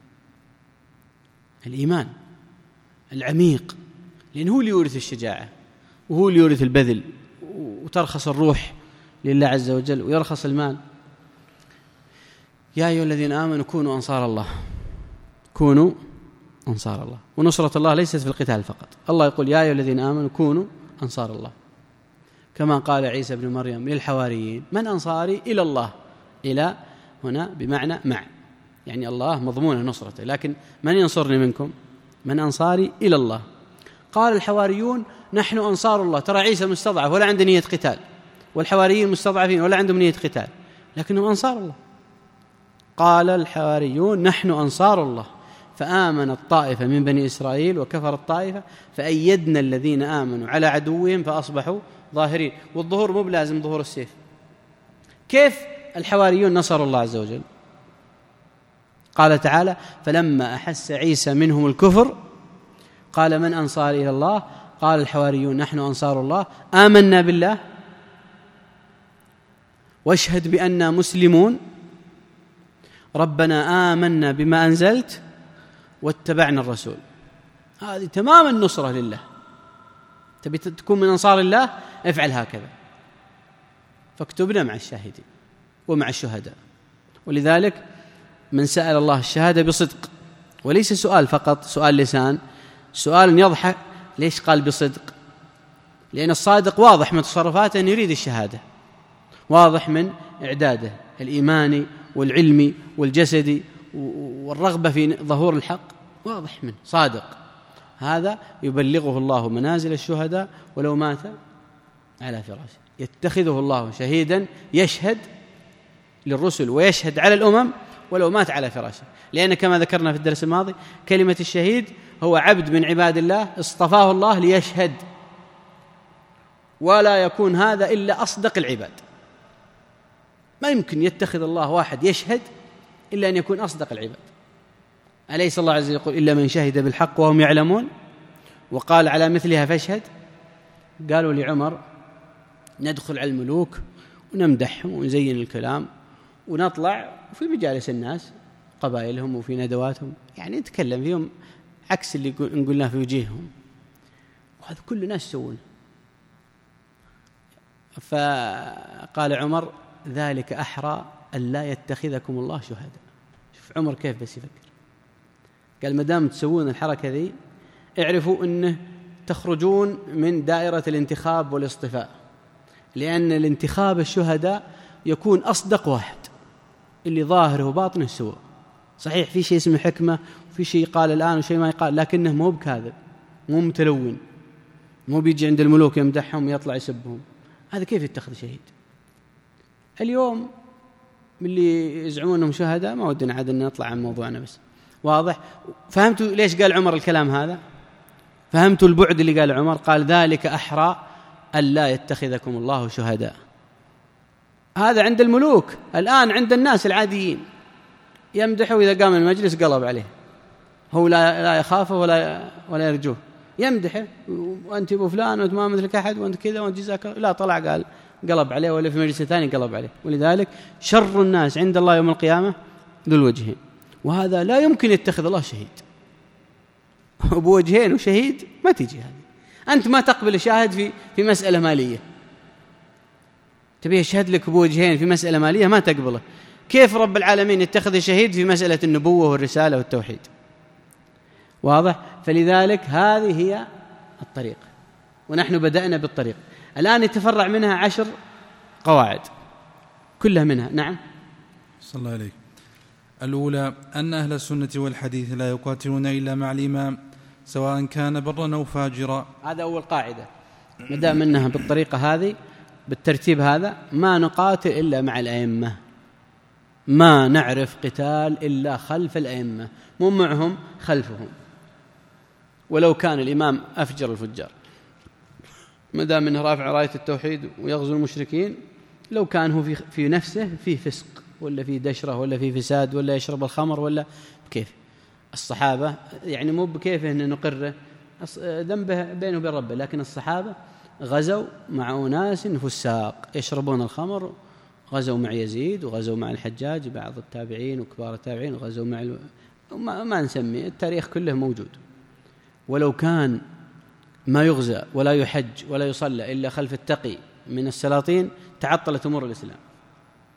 الإيمان العميق، لأنه هو اللي يورث الشجاعة وهو اللي يورث البذل، وترخص الروح لله عز وجل ويرخص المال. يا أيها الذين آمنوا كونوا أنصار الله، كونوا أنصار الله. ونصرة الله ليست في القتال فقط، الله يقول يا أيها الذين آمنوا كونوا أنصار الله، كما قال عيسى بن مريم للحواريين من أنصاري إلى الله، إلى هنا بمعنى مع، يعني الله مضمونه نصرته، لكن من ينصرني منكم؟ من أنصاري إلى الله. قال الحواريون نحن أنصار الله، ترى عيسى مستضعف ولا عنده نية قتال، والحواريين مستضعفين ولا عندهم نية قتال، لكنهم أنصار الله. قال الحواريون نحن أنصار الله، فآمنت طائفة من بني إسرائيل وكفرت طائفة فأيدنا الذين آمنوا على عدوهم فأصبحوا ظاهرين. والظهور مو بلازم ظهور السيف. كيف الحواريون نصروا الله عز وجل؟ قال تعالى فلما أحس عيسى منهم الكفر قال من أنصار إلى الله؟ قال الحواريون نحن أنصار الله آمنا بالله واشهد بأننا مسلمون ربنا آمنا بما أنزلت واتبعنا الرسول. هذه تمام النصرة لله. تبي تكون من أنصار الله افعل هكذا، فاكتبنا مع الشاهدين ومع الشهداء. ولذلك من سأل الله الشهادة بصدق، وليس سؤال فقط سؤال لسان، سؤال يضحك. ليش قال بصدق؟ لأن الصادق واضح من تصرفاته أن يريد الشهادة، واضح من إعداده الإيماني والعلمي والجسدي والرغبة في ظهور الحق، واضح منه صادق. هذا يبلغه الله منازل الشهداء ولو مات على فراشه، يتخذه الله شهيدا يشهد للرسل ويشهد على الأمم ولو مات على فراشه. لأن كما ذكرنا في الدرس الماضي كلمة الشهيد هو عبد من عباد الله اصطفاه الله ليشهد، ولا يكون هذا إلا أصدق العباد. ما يمكن يتخذ الله واحد يشهد إلا أن يكون أصدق العباد. أليس الله عز وجل يقول إلا من شهد بالحق وهم يعلمون؟ وقال على مثلها فاشهد. قالوا لعمر ندخل على الملوك ونمدحهم ونزين الكلام ونطلع في مجالس الناس قبائلهم وفي ندواتهم، يعني نتكلم فيهم عكس اللي نقولناه في وجيههم، وهذا كل الناس يسوونه. فقال عمر ذلك أحرى أن لا يتخذكم الله شهداء. شوف عمر كيف بس يفكر، قال مدام تسوون الحركة ذي اعرفوا أنه تخرجون من دائرة الانتخاب والاصطفاء، لأن الانتخاب الشهداء يكون أصدق واحد اللي ظاهره وباطنه سوء. صحيح في شيء اسمه حكمة وفي شيء قال الآن وشيء ما يقال، لكنه مو بكاذب، مو متلون، مو بيجي عند الملوك يمدحهم ويطلع يسبهم. هذا كيف يتخذ شهيد؟ اليوم اللي يزعمون أنهم شهداء ما ودنا عاد أن نطلع عن موضوعنا، بس واضح. فهمتوا ليش قال عمر الكلام هذا؟ فهمتوا البعد اللي قال عمر؟ قال ذلك أحرى ألا يتخذكم الله شهداء. هذا عند الملوك، الآن عند الناس العاديين يمدحه، إذا قام المجلس قلب عليه، هو لا, لا يخافه ولا, ولا يرجوه، يمدحه وأنت أبو فلان وأنت ما مثلك أحد وأنت كذا وأنت جزاك، لا طلع قال قلب عليه، ولا في مجلس ثاني قلب عليه. ولذلك شر الناس عند الله يوم القيامة ذو الوجهين، وهذا لا يمكن يتخذ الله شهيد. أبو وجهين وشهيد ما تيجي هذه. أنت ما تقبل شاهد في في مسألة مالية، تبيه يشهد لك أبو وجهين في مسألة مالية ما تقبله. كيف رب العالمين يتخذ شهيد في مسألة النبوة والرسالة والتوحيد؟ واضح. فلذلك هذه هي الطريقة، ونحن بدأنا بالطريق. الآن يتفرع منها عشر قواعد كلها منها. نعم صلى الله عليه. الأولى أن أهل السنة والحديث لا يقاتلون إلا مع الإمام سواء كان برا أو فاجرا. هذا أول قاعدة، مدام منها بالطريقة هذه بالترتيب هذا، ما نقاتل إلا مع الأئمة، ما نعرف قتال إلا خلف الأئمة، مو معهم خلفهم، ولو كان الإمام أفجر الفجار، مدام منه رافع راية التوحيد ويغزو المشركين، لو كان هو في, في نفسه فيه فسق ولا فيه دشرة ولا فيه فساد ولا يشرب الخمر ولا بكيف. الصحابة يعني مو بكيفه أن نقره ذنبه بينه وبين ربه، لكن الصحابة غزوا مع أناس فساق يشربون الخمر، غزوا مع يزيد وغزوا مع الحجاج بعض التابعين وكبار التابعين، وغزوا مع الو... ما, ما نسمي، التاريخ كله موجود. ولو كان ما يغزى ولا يحج ولا يصلى إلا خلف التقي من السلاطين تعطلت أمور الإسلام،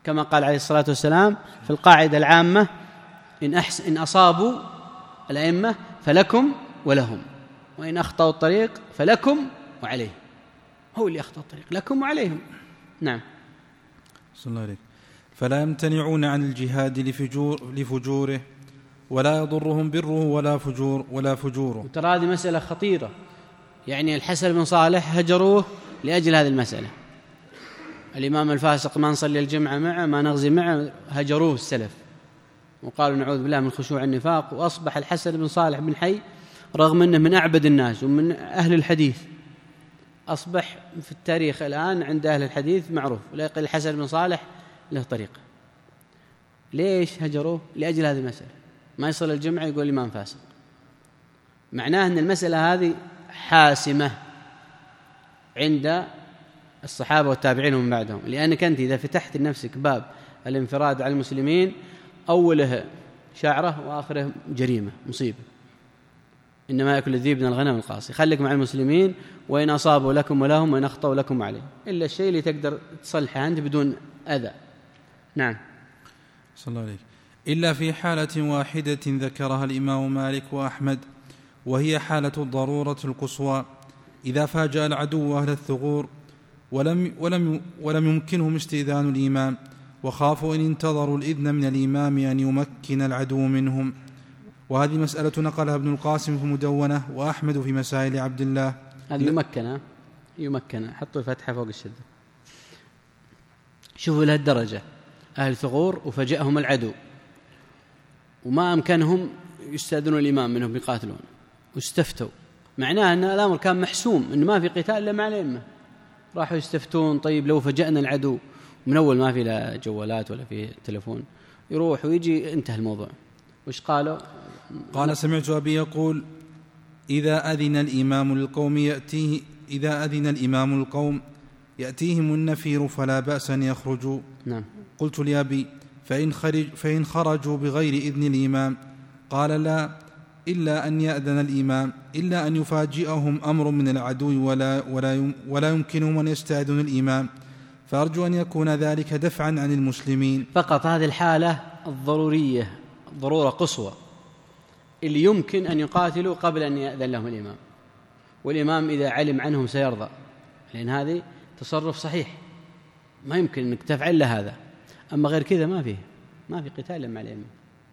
كما قال عليه الصلاة والسلام في القاعدة العامة: إن, أحس إن أصابوا الأئمة فلكم ولهم، وإن أخطأوا الطريق فلكم وعليهم. هو اللي أخطأ الطريق، لكم وعليهم. نعم. صلى الله عليه. فلا يمتنعون عن الجهاد لفجور لفجوره، ولا يضرهم بره ولا فجور ولا فجوره. وترى هذه مسألة خطيرة، يعني الحسن بن صالح هجروه لأجل هذه المسألة. الإمام الفاسق ما نصلي الجمعة معه، ما نغزي معه، هجروه السلف وقالوا نعوذ بالله من خشوع النفاق. وأصبح الحسن بن صالح بن حي رغم أنه من أعبد الناس ومن أهل الحديث، أصبح في التاريخ الآن عند أهل الحديث معروف، لا يقل الحسن بن صالح له طريقة. ليش هجروه؟ لأجل هذه المسألة. ما يصل الجمعة يقول الإمام فاسق. معناه أن المسألة هذه حاسمة عند الصحابة والتابعين ومن بعدهم، لأنك أنت إذا فتحت لنفسك باب الانفراد على المسلمين أوله شاعرة وآخره جريمة مصيبة. إنما يأكل الذئب من الغنم القاصي. خليك مع المسلمين، وإن أصابوا لكم ولهم، وإن أخطأوا لكم عليه، إلا الشيء اللي تقدر تصلحه أنت بدون أذى. نعم. صلى الله عليه. إلا في حالة واحدة ذكرها الإمام مالك وأحمد، وهي حالة الضرورة القصوى، إذا فاجأ العدو أهل الثغور ولم, ولم, ولم يمكنهم استئذان الإمام، وخافوا إن انتظروا الإذن من الإمام أن يمكن العدو منهم. وهذه مسألة نقلها ابن القاسم في المدونة، وأحمد في مسائل عبد الله. هذه يمكن يمكن حطوا الفتحة فوق الشدة. شوفوا لهالدرجة أهل ثغور وفجأهم العدو وما أمكنهم يستأذنوا الإمام منهم يقاتلون واستفتوا، معناه أن الأمر كان محسوم، أنه ما في قتال إلا مع الأئمة. راحوا يستفتون: طيب لو فجأنا العدو، من أول ما في لا جوالات ولا في تلفون، يروح ويجي انتهى الموضوع. وش قالوا؟ قال: سمعت أبي يقول: إذا أذن الإمام للقوم يأتيه إذا أذن الإمام القوم يأتيهم النفير فلا بأس أن يخرجوا. نعم. قلت لأبي: فإن, خرج فإن خرجوا بغير إذن الإمام؟ قال: لا، إلا أن يأذن الإمام، إلا أن يفاجئهم أمر من العدو ولا, ولا, ولا يمكنهم أن يستأذنوا الإمام، فأرجو أن يكون ذلك دفعا عن المسلمين. فقط هذه الحالة الضرورية، ضرورة قصوى، اللي يمكن أن يقاتلوا قبل أن يأذن لهم الإمام، والإمام إذا علم عنهم سيرضى، لأن هذه تصرف صحيح، ما يمكن أنك تفعل له هذا. أما غير كذا ما فيه ما في قتال مع الأئمة.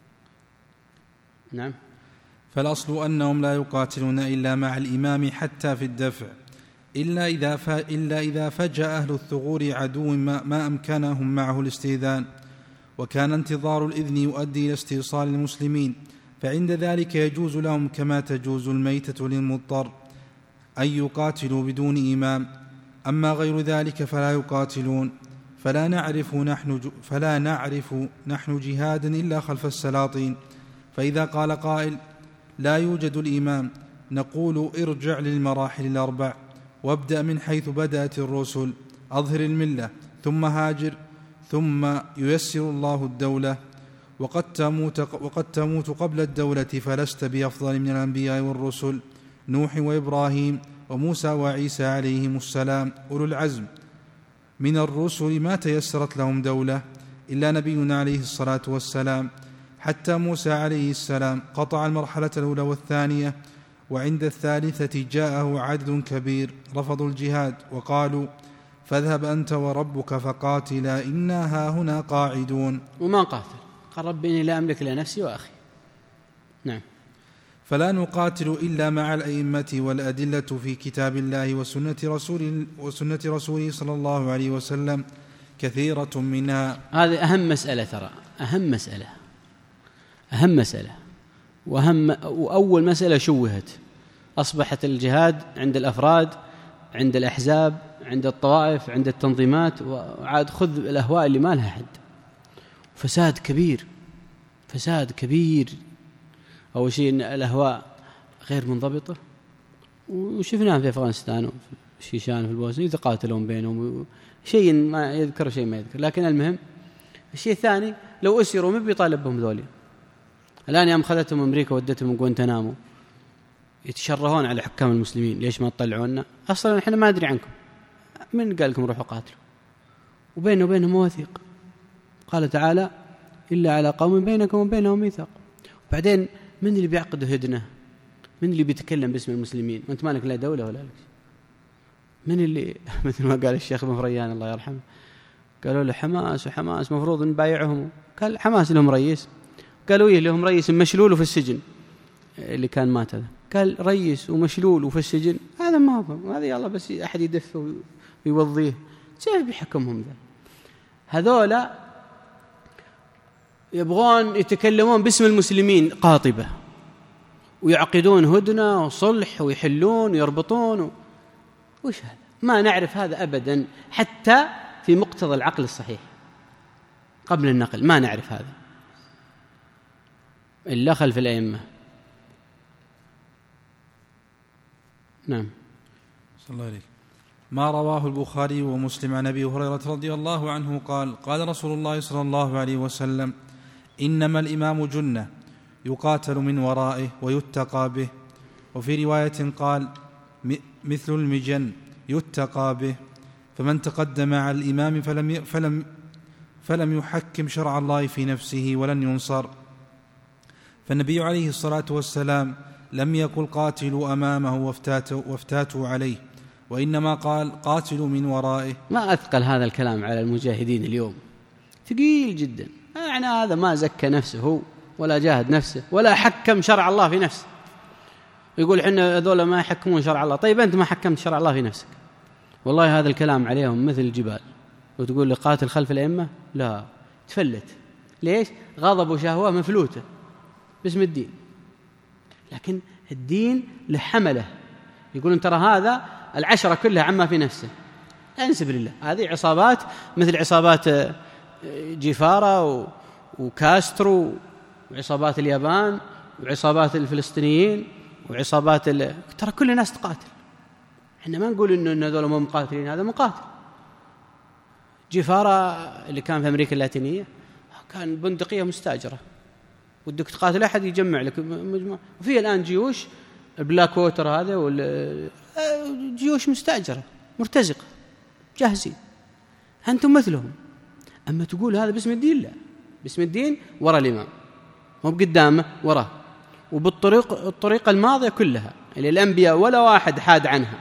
نعم. فالأصل أنهم لا يقاتلون إلا مع الإمام حتى في الدفع، إلا إذا, ف... إلا إذا فجأ أهل الثغور عدو ما... ما أمكنهم معه الاستئذان، وكان انتظار الإذن يؤدي إلى استئصال المسلمين، فعند ذلك يجوز لهم كما تجوز الميتة للمضطر أن يقاتلوا بدون إمام. أما غير ذلك فلا يقاتلون. فلا نعرف نحن, ج... فلا نعرف نحن جهادا إلا خلف السلاطين. فإذا قال قائل: لا يوجد الإمام، نقول: ارجع للمراحل الأربع، وابدأ من حيث بدأت الرسل، أظهر الملة، ثم هاجر، ثم ييسر الله الدولة، وقد تموت, وقد تموت قبل الدولة، فلست بأفضل من الأنبياء والرسل، نوح وإبراهيم وموسى وعيسى عليهم السلام أولو العزم من الرسل، ما تيسرت لهم دولة إلا نبينا عليه الصلاة والسلام، حتى موسى عليه السلام قطع المرحلة الأولى والثانية، وعند الثالثة جاءه عدد كبير رفضوا الجهاد وقالوا: فاذهب أنت وربك فقاتلا إنا هاهنا قاعدون. وما قاتل، قال: رب إني لا أملك لنفسي وأخي. نعم. فلا نقاتل إلا مع الأئمة والأدلة في كتاب الله وسنة رسوله, وسنة رسوله صلى الله عليه وسلم كثيرة منها. هذه أهم مسألة، ترى أهم مسألة أهم مسألة وأهم وأول مسألة شوهت. أصبحت الجهاد عند الأفراد، عند الأحزاب، عند الطوائف، عند التنظيمات، وعاد خذ الأهواء اللي ما لها حد. فساد كبير، فساد كبير. أول شيء الأهواء غير منضبطة، وشفناها في أفغانستان وفي الشيشان في البوسنة يتقاتلون بينهم، شيء ما يذكر شيء ما يذكر. لكن المهم الشيء الثاني، لو أسروا ما بيطالب بهم ذولي. الآن يوم أخذتهم أمريكا ودتهم من غوانتنامو يتشرهون على حكام المسلمين: ليش ما تطلعونا؟ أصلا إحنا ما أدري عنكم، من قال لكم روحوا قاتلوا؟ وبينه وبينهم مواثيق. قال تعالى إلا على قوم بينكم وبينهم ميثاق. بعدين من اللي بيعقد هدنة؟ من اللي بيتكلم باسم المسلمين وأنت مالك لا دولة ولا لك؟ من اللي مثل ما قال الشيخ بن فريان الله يرحمه، قالوا له حماس وحماس مفروض نبايعهم، قال حماس لهم رئيس، قالوا إيه لهم رئيس مشلول وفي السجن اللي كان مات هذا، قال رئيس ومشلول وفي السجن هذا ما هو، هذا يلا بس أحد يدفه ويوضيه، كيف بيحكمهم ذا؟ هذولا يبغون يتكلمون باسم المسلمين قاطبة ويعقدون هدنة وصلح ويحلون ويربطون و... وش هذا؟ ما نعرف هذا أبدا حتى في مقتضى العقل الصحيح قبل النقل، ما نعرف هذا إلا خلف الأئمة. نعم. صلى الله عليه. ما رواه البخاري ومسلم عن أبي هريرة رضي الله عنه قال قال رسول الله صلى الله عليه وسلم إنما الإمام جنة يقاتل من ورائه ويتقى به. وفي رواية قال مثل المجن يتقى به، فمن تقدم على الإمام فلم, فلم, فلم يحكم شرع الله في نفسه ولن ينصر. فالنبي عليه الصلاة والسلام لم يقل قاتلوا أمامه وافتاتوا, وافتاتوا عليه، وإنما قال قاتلوا من ورائه. ما أثقل هذا الكلام على المجاهدين اليوم، ثقيل جدا. يعني هذا ما زكى نفسه ولا جاهد نفسه ولا حكم شرع الله في نفسه، يقول حنا هذول ما يحكمون شرع الله. طيب أنت ما حكمت شرع الله في نفسك، والله هذا الكلام عليهم مثل الجبال. وتقول لي قاتل خلف الأئمة، لا تفلت. ليش؟ غضب وشهوة مفلوتة باسم الدين، لكن الدين لحمله. يقولون ترى هذا العشرة كلها عما في نفسه، لا نسب لله. هذه عصابات مثل عصابات جيفارا وكاسترو وعصابات اليابان وعصابات الفلسطينيين وعصابات ال... ترى كل الناس تقاتل. احنا ما نقول إنه هذول مو مقاتلين، هذا مقاتل. جيفارا اللي كان في أمريكا اللاتينية كان بندقية مستأجرة، ودك تقاتل أحد يجمع لك مجموعة. وفي الآن جيوش البلاك ووتر هذا والجيوش مستأجرة مرتزقة جاهزين، أنتم مثلهم. أما تقول هذا باسم الدين، لا، باسم الدين وراء الإمام، مو بقدامه وراه، وبالطريق الطريقة الماضية كلها اللي الأنبياء ولا واحد حاد عنها.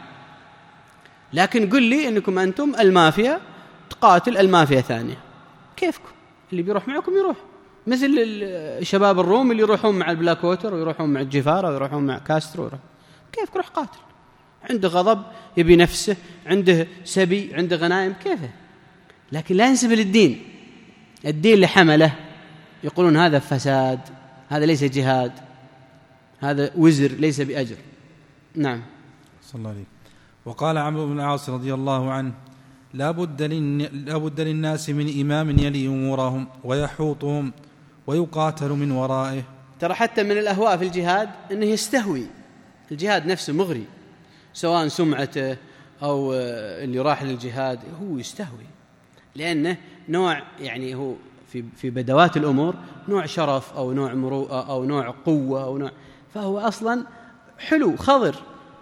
لكن قل لي إنكم أنتم المافيا تقاتل المافيا ثانية، كيفكم؟ اللي بيروح معكم يروح، مثل الشباب الروم اللي يروحون مع البلاك ووتر ويروحون مع الجيفارا ويروحون مع كاسترو. كيف روح قاتل؟ عنده غضب يبي نفسه، عنده سبي، عنده غنائم، كيفه؟ لكن لا ينسب للدين. الدين لحمله يقولون هذا فساد، هذا ليس جهاد، هذا وزر ليس بأجر. نعم. صلى الله عليه. وقال عمرو بن العاص رضي الله عنه لا بد, لا بد للناس من إمام يلي أمورهم ويحوطهم ويقاتل من ورائه. ترى حتى من الأهواء في الجهاد أنه يستهوي، الجهاد نفسه مغري، سواء سمعته أو اللي راح للجهاد هو يستهوي، لأنه نوع يعني هو في في بدوات الأمور نوع شرف أو نوع مروءة أو نوع قوة أو نوع، فهو أصلا حلو خضر.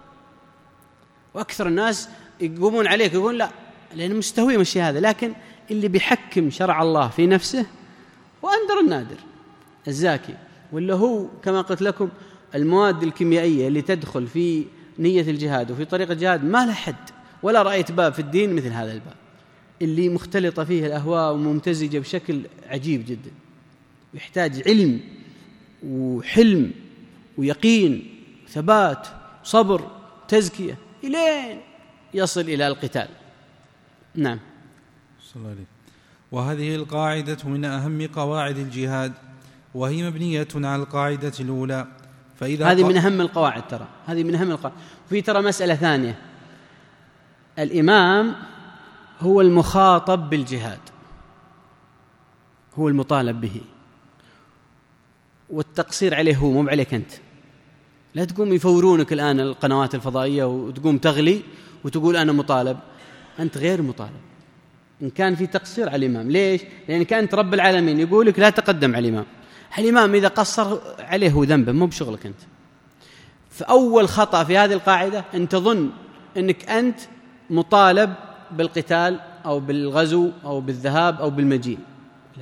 وأكثر الناس يقومون عليك يقول لا، لأنه مستهوي مشي هذا. لكن اللي بيحكم شرع الله في نفسه وأندر النادر الزاكي، ولا هو كما قلت لكم المواد الكيميائية اللي تدخل في نية الجهاد وفي طريق الجهاد ما له حد، ولا رأيت باب في الدين مثل هذا الباب اللي مختلطة فيه الأهواء وممتزجة بشكل عجيب جدا، يحتاج علم وحلم ويقين ثبات صبر تزكية إلين يصل إلى القتال. نعم. صلى الله عليه. وهذه القاعدة من أهم قواعد الجهاد، وهي مبنية على القاعدة الأولى. فإذا هذه من أهم القواعد، ترى هذه من أهم القواعد. في ترى مسألة ثانية، الإمام هو المخاطب بالجهاد، هو المطالب به، والتقصير عليه هو، مو عليك أنت. لا تقوم يفورونك الآن القنوات الفضائية وتقوم تغلي وتقول أنا مطالب، أنت غير مطالب إن كان في تقصير على الإمام. ليش؟ لأنك أنت رب العالمين يقولك لا تقدم على الإمام. الإمام إذا قصر عليه هو ذنبه، مو بشغلك أنت. فأول خطأ في هذه القاعدة أن تظن أنك أنت مطالب بالقتال أو بالغزو أو بالذهاب أو بالمجيء. لا،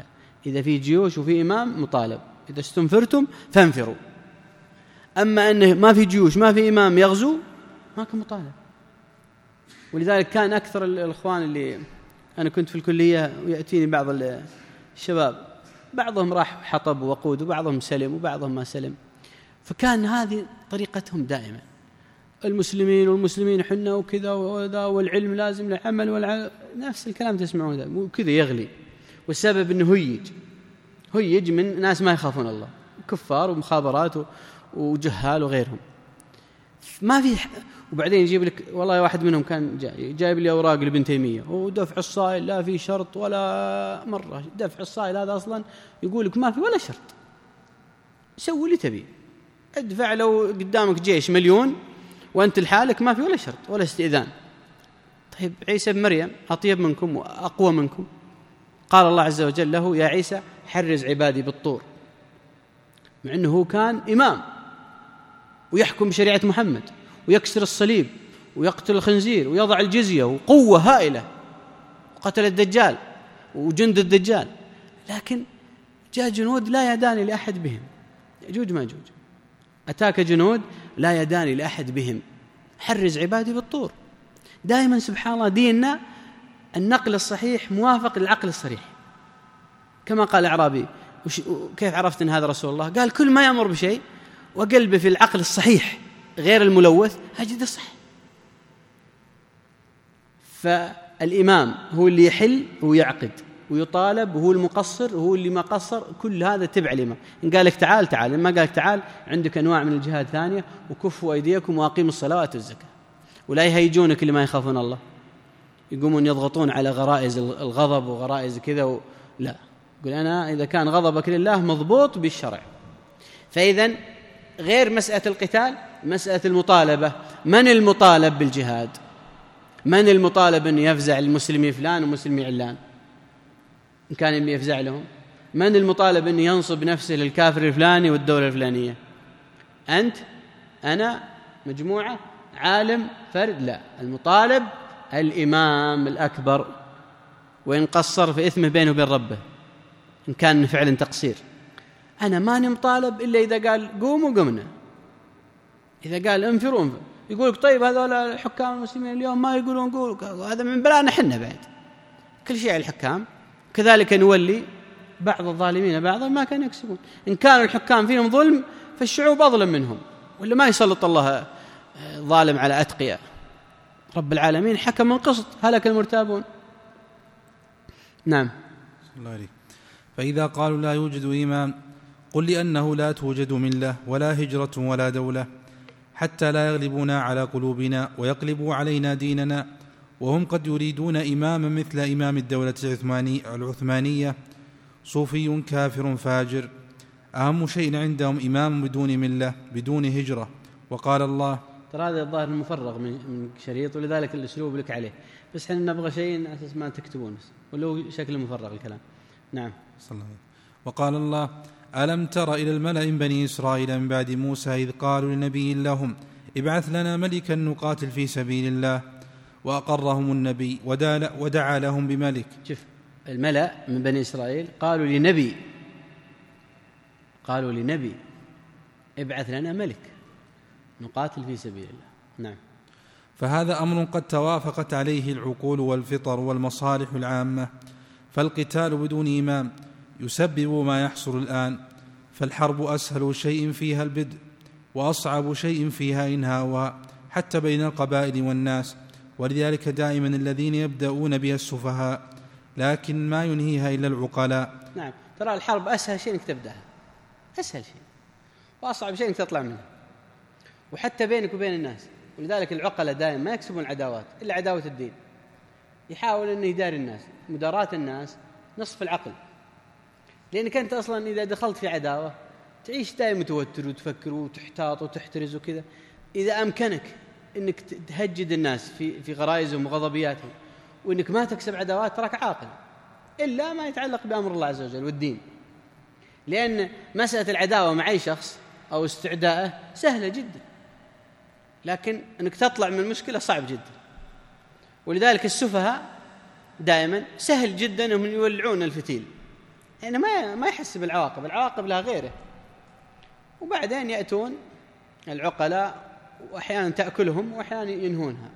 إذا في جيوش وفي إمام مطالب، إذا استنفرتم فانفروا. أما أنه ما في جيوش ما في إمام يغزو ما كان مطالب. ولذلك كان أكثر الإخوان اللي أنا كنت في الكلية ويأتيني بعض الشباب، بعضهم راح حطب وقود وبعضهم سلم وبعضهم ما سلم، فكان هذه طريقتهم دائما، المسلمين والمسلمين حنا وكذا وذا، والعلم لازم للعمل والعمل، نفس الكلام تسمعون ذا وكذا يغلي. والسبب أنه هيج هيج من ناس ما يخافون الله، كفار ومخابرات وجهال وغيرهم، ما في. وبعدين يجيب لك والله واحد منهم كان جاي جايب لي أوراق لابن تيمية، ودفع الصائل لا في شرط ولا مرة، دفع الصائل هذا أصلا يقول لك ما في ولا شرط، سوي اللي تبي، ادفع لو قدامك جيش مليون وأنت لحالك ما في ولا شرط ولا استئذان. طيب عيسى بن مريم أطيب منكم وأقوى منكم، قال الله عز وجل له يا عيسى حرز عبادي بالطور، مع أنه هو كان إمام ويحكم بشريعة محمد ويكسر الصليب ويقتل الخنزير ويضع الجزية وقوة هائلة، وقتل الدجال وجند الدجال، لكن جاء جنود لا يداني لأحد بهم، يأجوج ماجوج، أتاك جنود لا يداني لأحد بهم، حرز عبادي بالطور. دائما سبحان الله ديننا النقل الصحيح موافق للعقل الصريح، كما قال الأعرابي كيف عرفت أن هذا رسول الله؟ قال كل ما يأمر بشيء وقلبه في العقل الصحيح غير الملوث هجد صح. فالإمام هو اللي يحل ويعقد ويطالب، وهو المقصر وهو اللي ما قصر، كل هذا تبع الإمام. إن قال لك تعال تعال، إن ما قال لك تعال عندك أنواع من الجهاد ثانية، وكفوا أيديكم وأقيموا الصلاة والزكاة. ولا يهيجونك اللي ما يخافون الله، يقومون يضغطون على غرائز الغضب وغرائز كذا و... لا، يقول أنا إذا كان غضبك لله مضبوط بالشرع. فإذن غير مسألة القتال، مسألة المطالبة. من المطالب بالجهاد؟ من المطالب أن يفزع المسلمي فلان ومسلمي علان إن كان يفزع لهم؟ من المطالب أن ينصب نفسه للكافر الفلاني والدولة الفلانية؟ أنت، أنا، مجموعة، عالم، فرد؟ لا، المطالب الإمام الأكبر، وإن قصر في إثمه بينه وبين ربه إن كان فعلا تقصير. أنا ما مطالب إلا إذا قال قوموا قمنا، إذا قال انفروا انفروا. يقولك طيب هذول الحكام المسلمين اليوم ما يقولون قولوا، هذا من بلانا حنا بعد، كل شيء على الحكام. كذلك نولي بعض الظالمين بعضا ما كانوا يكسبون. إن كانوا الحكام فيهم ظلم فالشعوب أظلم منهم، ولا ما يسلط الله ظالم على أتقياء. رب العالمين حكم من قسط، هلك المرتابون. نعم. الله عليك. فإذا قالوا لا يوجد إمام قل لأنه لا توجد ملة ولا هجرة ولا دولة حتى لا يغلبونا على قلوبنا ويقلبوا علينا ديننا، وهم قد يريدون إماما مثل إمام الدولة العثمانية صوفي كافر فاجر. أهم شيء عندهم إمام بدون ملة بدون هجرة. وقال الله، ترى هذا الظاهر المفرغ من شريط، ولذلك الأسلوب لك عليه، بس احنا نبغى شيء أساس ما تكتبون ولو شكل مفرغ الكلام. نعم. صلى الله عليه وسلم. وقال الله، ألم تر إلى الملأ من بني إسرائيل من بعد موسى إذ قالوا لنبي لهم ابعث لنا ملكا نقاتل في سبيل الله وأقرهم النبي ودعا لهم بملك. شوف، الملأ من بني إسرائيل قالوا لنبي قالوا لنبي ابعث لنا ملك نقاتل في سبيل الله. نعم. فهذا أمر قد توافقت عليه العقول والفطر والمصالح العامة، فالقتال بدون إمام يسبب ما يحصل الآن، فالحرب أسهل شيء فيها البدء وأصعب شيء فيها إنهاؤها حتى بين القبائل والناس، ولذلك دائما الذين يبدأون بها السفهاء لكن ما ينهيها إلا العقلاء. نعم. ترى الحرب أسهل شيء إنك تبدأها، أسهل شيء، وأصعب شيء إنك تطلع منها، وحتى بينك وبين الناس. ولذلك العقلاء دائما ما يكسبون عداوات إلا عداوة الدين، يحاول أنه يداري الناس. مداراة الناس نصف العقل، لأنك أنت أصلا إذا دخلت في عداوة تعيش دائما متوتر وتفكر وتحتاط وتحترز وكذا. إذا أمكنك أنك تهجد الناس في في غرائزهم وغضبياتهم وأنك ما تكسب عداوات، تراك عاقل، إلا ما يتعلق بأمر الله عز وجل والدين. لأن مسألة العداوة مع أي شخص أو استعداءه سهلة جدا، لكن أنك تطلع من المشكلة صعب جدا. ولذلك السفهاء دائما سهل جدا أنهم يولعون الفتيل يعني ما ما يحس بالعواقب، العواقب لها غيره. وبعدين يأتون العقلاء وأحيانا تأكلهم وأحيانا ينهونها،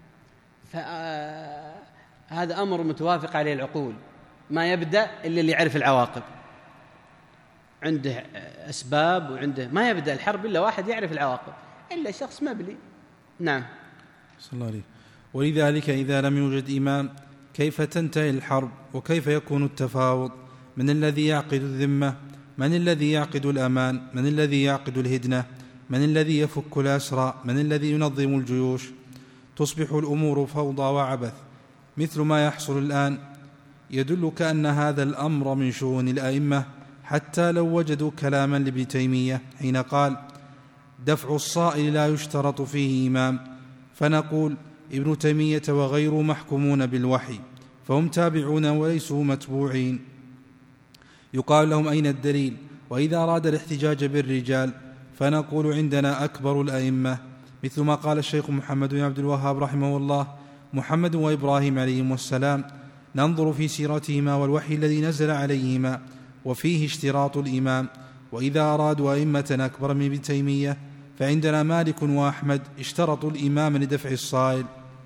فهذا أمر متوافق عليه العقول. ما يبدأ إلا اللي يعرف العواقب، عنده أسباب وعنده، ما يبدأ الحرب إلا واحد يعرف العواقب، إلا شخص مبلي. نعم. صلى الله عليه. ولذلك إذا لم يوجد إمام كيف تنتهي الحرب وكيف يكون التفاوض؟ من الذي يعقد الذمة؟ من الذي يعقد الأمان؟ من الذي يعقد الهدنة؟ من الذي يفك الأسرى؟ من الذي ينظم الجيوش؟ تصبح الأمور فوضى وعبث مثل ما يحصل الآن. يدلك أن هذا الأمر من شؤون الأئمة، حتى لو وجدوا كلاما لابن تيمية حين قال: دفع الصائل لا يشترط فيه إمام، فنقول ابن تيمية وغيره محكومون بالوحي، فهم تابعون وليسوا متبوعين. يقال لهم: أين الدليل؟ وإذا أراد الاحتجاج بالرجال فنقول: عندنا أكبر الأئمة، مثل ما قال الشيخ محمد بن عبد الوهاب رحمه الله: محمد وإبراهيم عليهم السلام ننظر في سيرتهما والوحي الذي نزل عليهما، وفيه اشتراط الإمام. وإذا أرادوا أئمة أكبر من ابن تيمية فعندنا مالك وأحمد اشترطوا الإمام لدفع الصائل.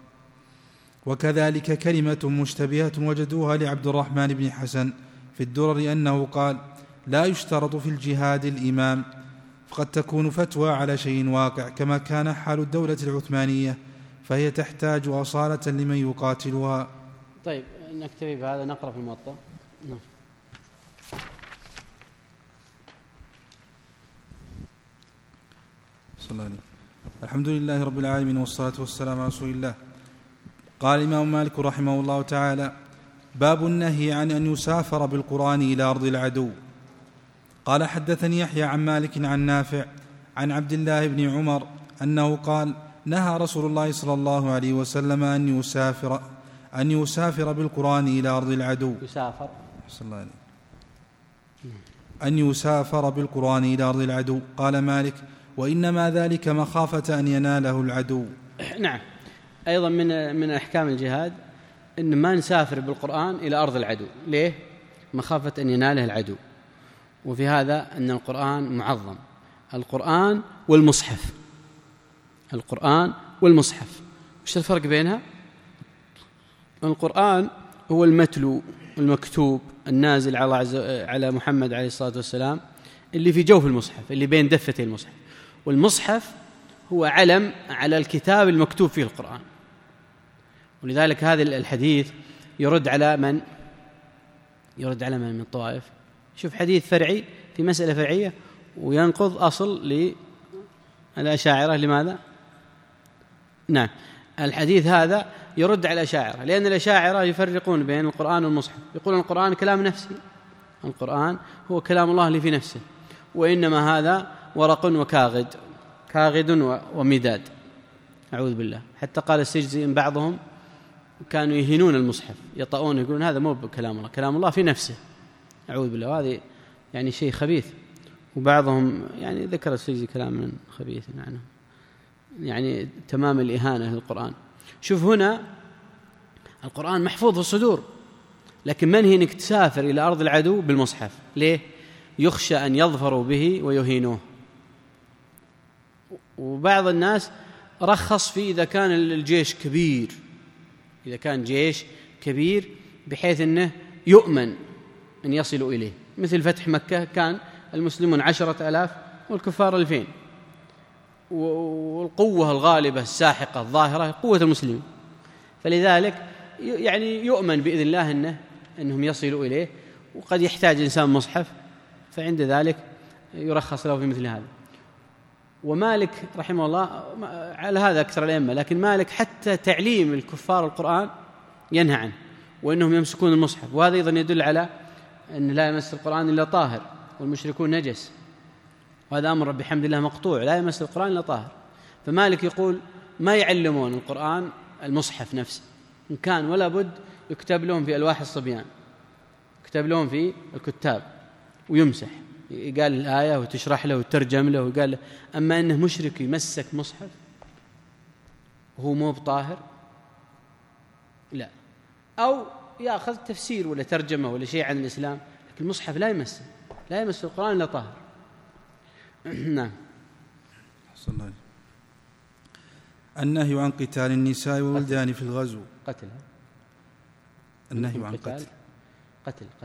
وكذلك كلمة مشتبهة وجدوها لعبد الرحمن بن حسن في الدرر أنه قال: لا يشترط في الجهاد الإمام، فقد تكون فتوى على شيء واقع، كما كان حال الدولة العثمانية، فهي تحتاج أصالة لمن يقاتلها. طيب نكتفي بهذا، نقرأ في الموطأ. نعم. صلى الله عليه. الحمد لله رب العالمين، والصلاة والسلام على رسول الله. قال الإمام مالك رحمه الله تعالى: باب النهي عن أن يسافر بالقرآن إلى أرض العدو. قال: حدثني يحيى عن مالك عن نافع عن عبد الله بن عمر أنه قال: نهى رسول الله صلى الله عليه وسلم أن يسافر أن يسافر بالقرآن إلى أرض العدو. يسافر صلى الله عليه. أن يسافر بالقرآن إلى أرض العدو. قال مالك: وإنما ذلك مخافة أن يناله العدو. نعم. أيضا من من أحكام الجهاد إن ما نسافر بالقرآن إلى أرض العدو. ليه؟ مخافة أن يناله العدو. وفي هذا أن القرآن معظم، القرآن والمصحف، القرآن والمصحف. وش الفرق بينها؟ القرآن هو المتلو المكتوب النازل على على محمد عليه الصلاة والسلام، اللي في جوف المصحف، اللي بين دفتي المصحف. والمصحف هو علم على الكتاب المكتوب فيه القرآن. ولذلك هذا الحديث يرد على من يرد على من من الطوائف. شوف حديث فرعي في مسألة فرعية وينقض أصل للأشاعرة. لماذا؟ نعم، الحديث هذا يرد على الأشاعرة، لأن الأشاعرة يفرقون بين القرآن والمصحف، يقولون القرآن كلام نفسي، القرآن هو كلام الله اللي في نفسه، وإنما هذا ورق وكاغد، كاغد ومداد، أعوذ بالله. حتى قال السجزي إن بعضهم كانوا يهينون المصحف، يطؤون، يقولون هذا مو بكلام الله، كلام الله في نفسه، أعوذ بالله. وهذا يعني شيء خبيث. وبعضهم يعني ذكر السجزي كلام خبيث يعني يعني تمام الإهانة للقرآن. شوف هنا القرآن محفوظ في الصدور، لكن منهي أنك تسافر إلى أرض العدو بالمصحف. ليه؟ يخشى أن يظفروا به ويهينوه. وبعض الناس رخص في إذا كان الجيش كبير، إذا كان جيش كبير بحيث أنه يؤمن أن يصلوا إليه، مثل فتح مكة كان المسلمون عشرة آلاف والكفار ألفين، والقوة الغالبة الساحقة الظاهرة قوة المسلمين، فلذلك يعني يؤمن بإذن الله أنه أنهم يصلوا إليه. وقد يحتاج الإنسان مصحف، فعند ذلك يرخص له في مثل هذا. ومالك رحمه الله على هذا أكثر الأئمة، لكن مالك حتى تعليم الكفار القرآن ينهى عنه، وأنهم يمسكون المصحف. وهذا أيضا يدل على أن لا يمس القرآن إلا طاهر، والمشركون نجس، وهذا أمر بحمد الله مقطوع، لا يمس القرآن إلا طاهر. فمالك يقول ما يعلمون القرآن المصحف نفسه، إن كان ولا بد يكتب لهم في ألواح الصبيان، يكتب لهم في الكتاب ويمسح، قال الآية وتشرح له وترجم له وقال له. أما أنه مشرك يمسك مصحف وهو مو بطاهر، لا، أو يأخذ تفسير ولا ترجمة ولا شيء عن الإسلام، المصحف لا يمس لا يمس القرآن إلا طاهر. نعم. صلى الله عليه. النهي عن قتال النساء والولدان في الغزو. قتلها. النهي عن قتل قتل قتل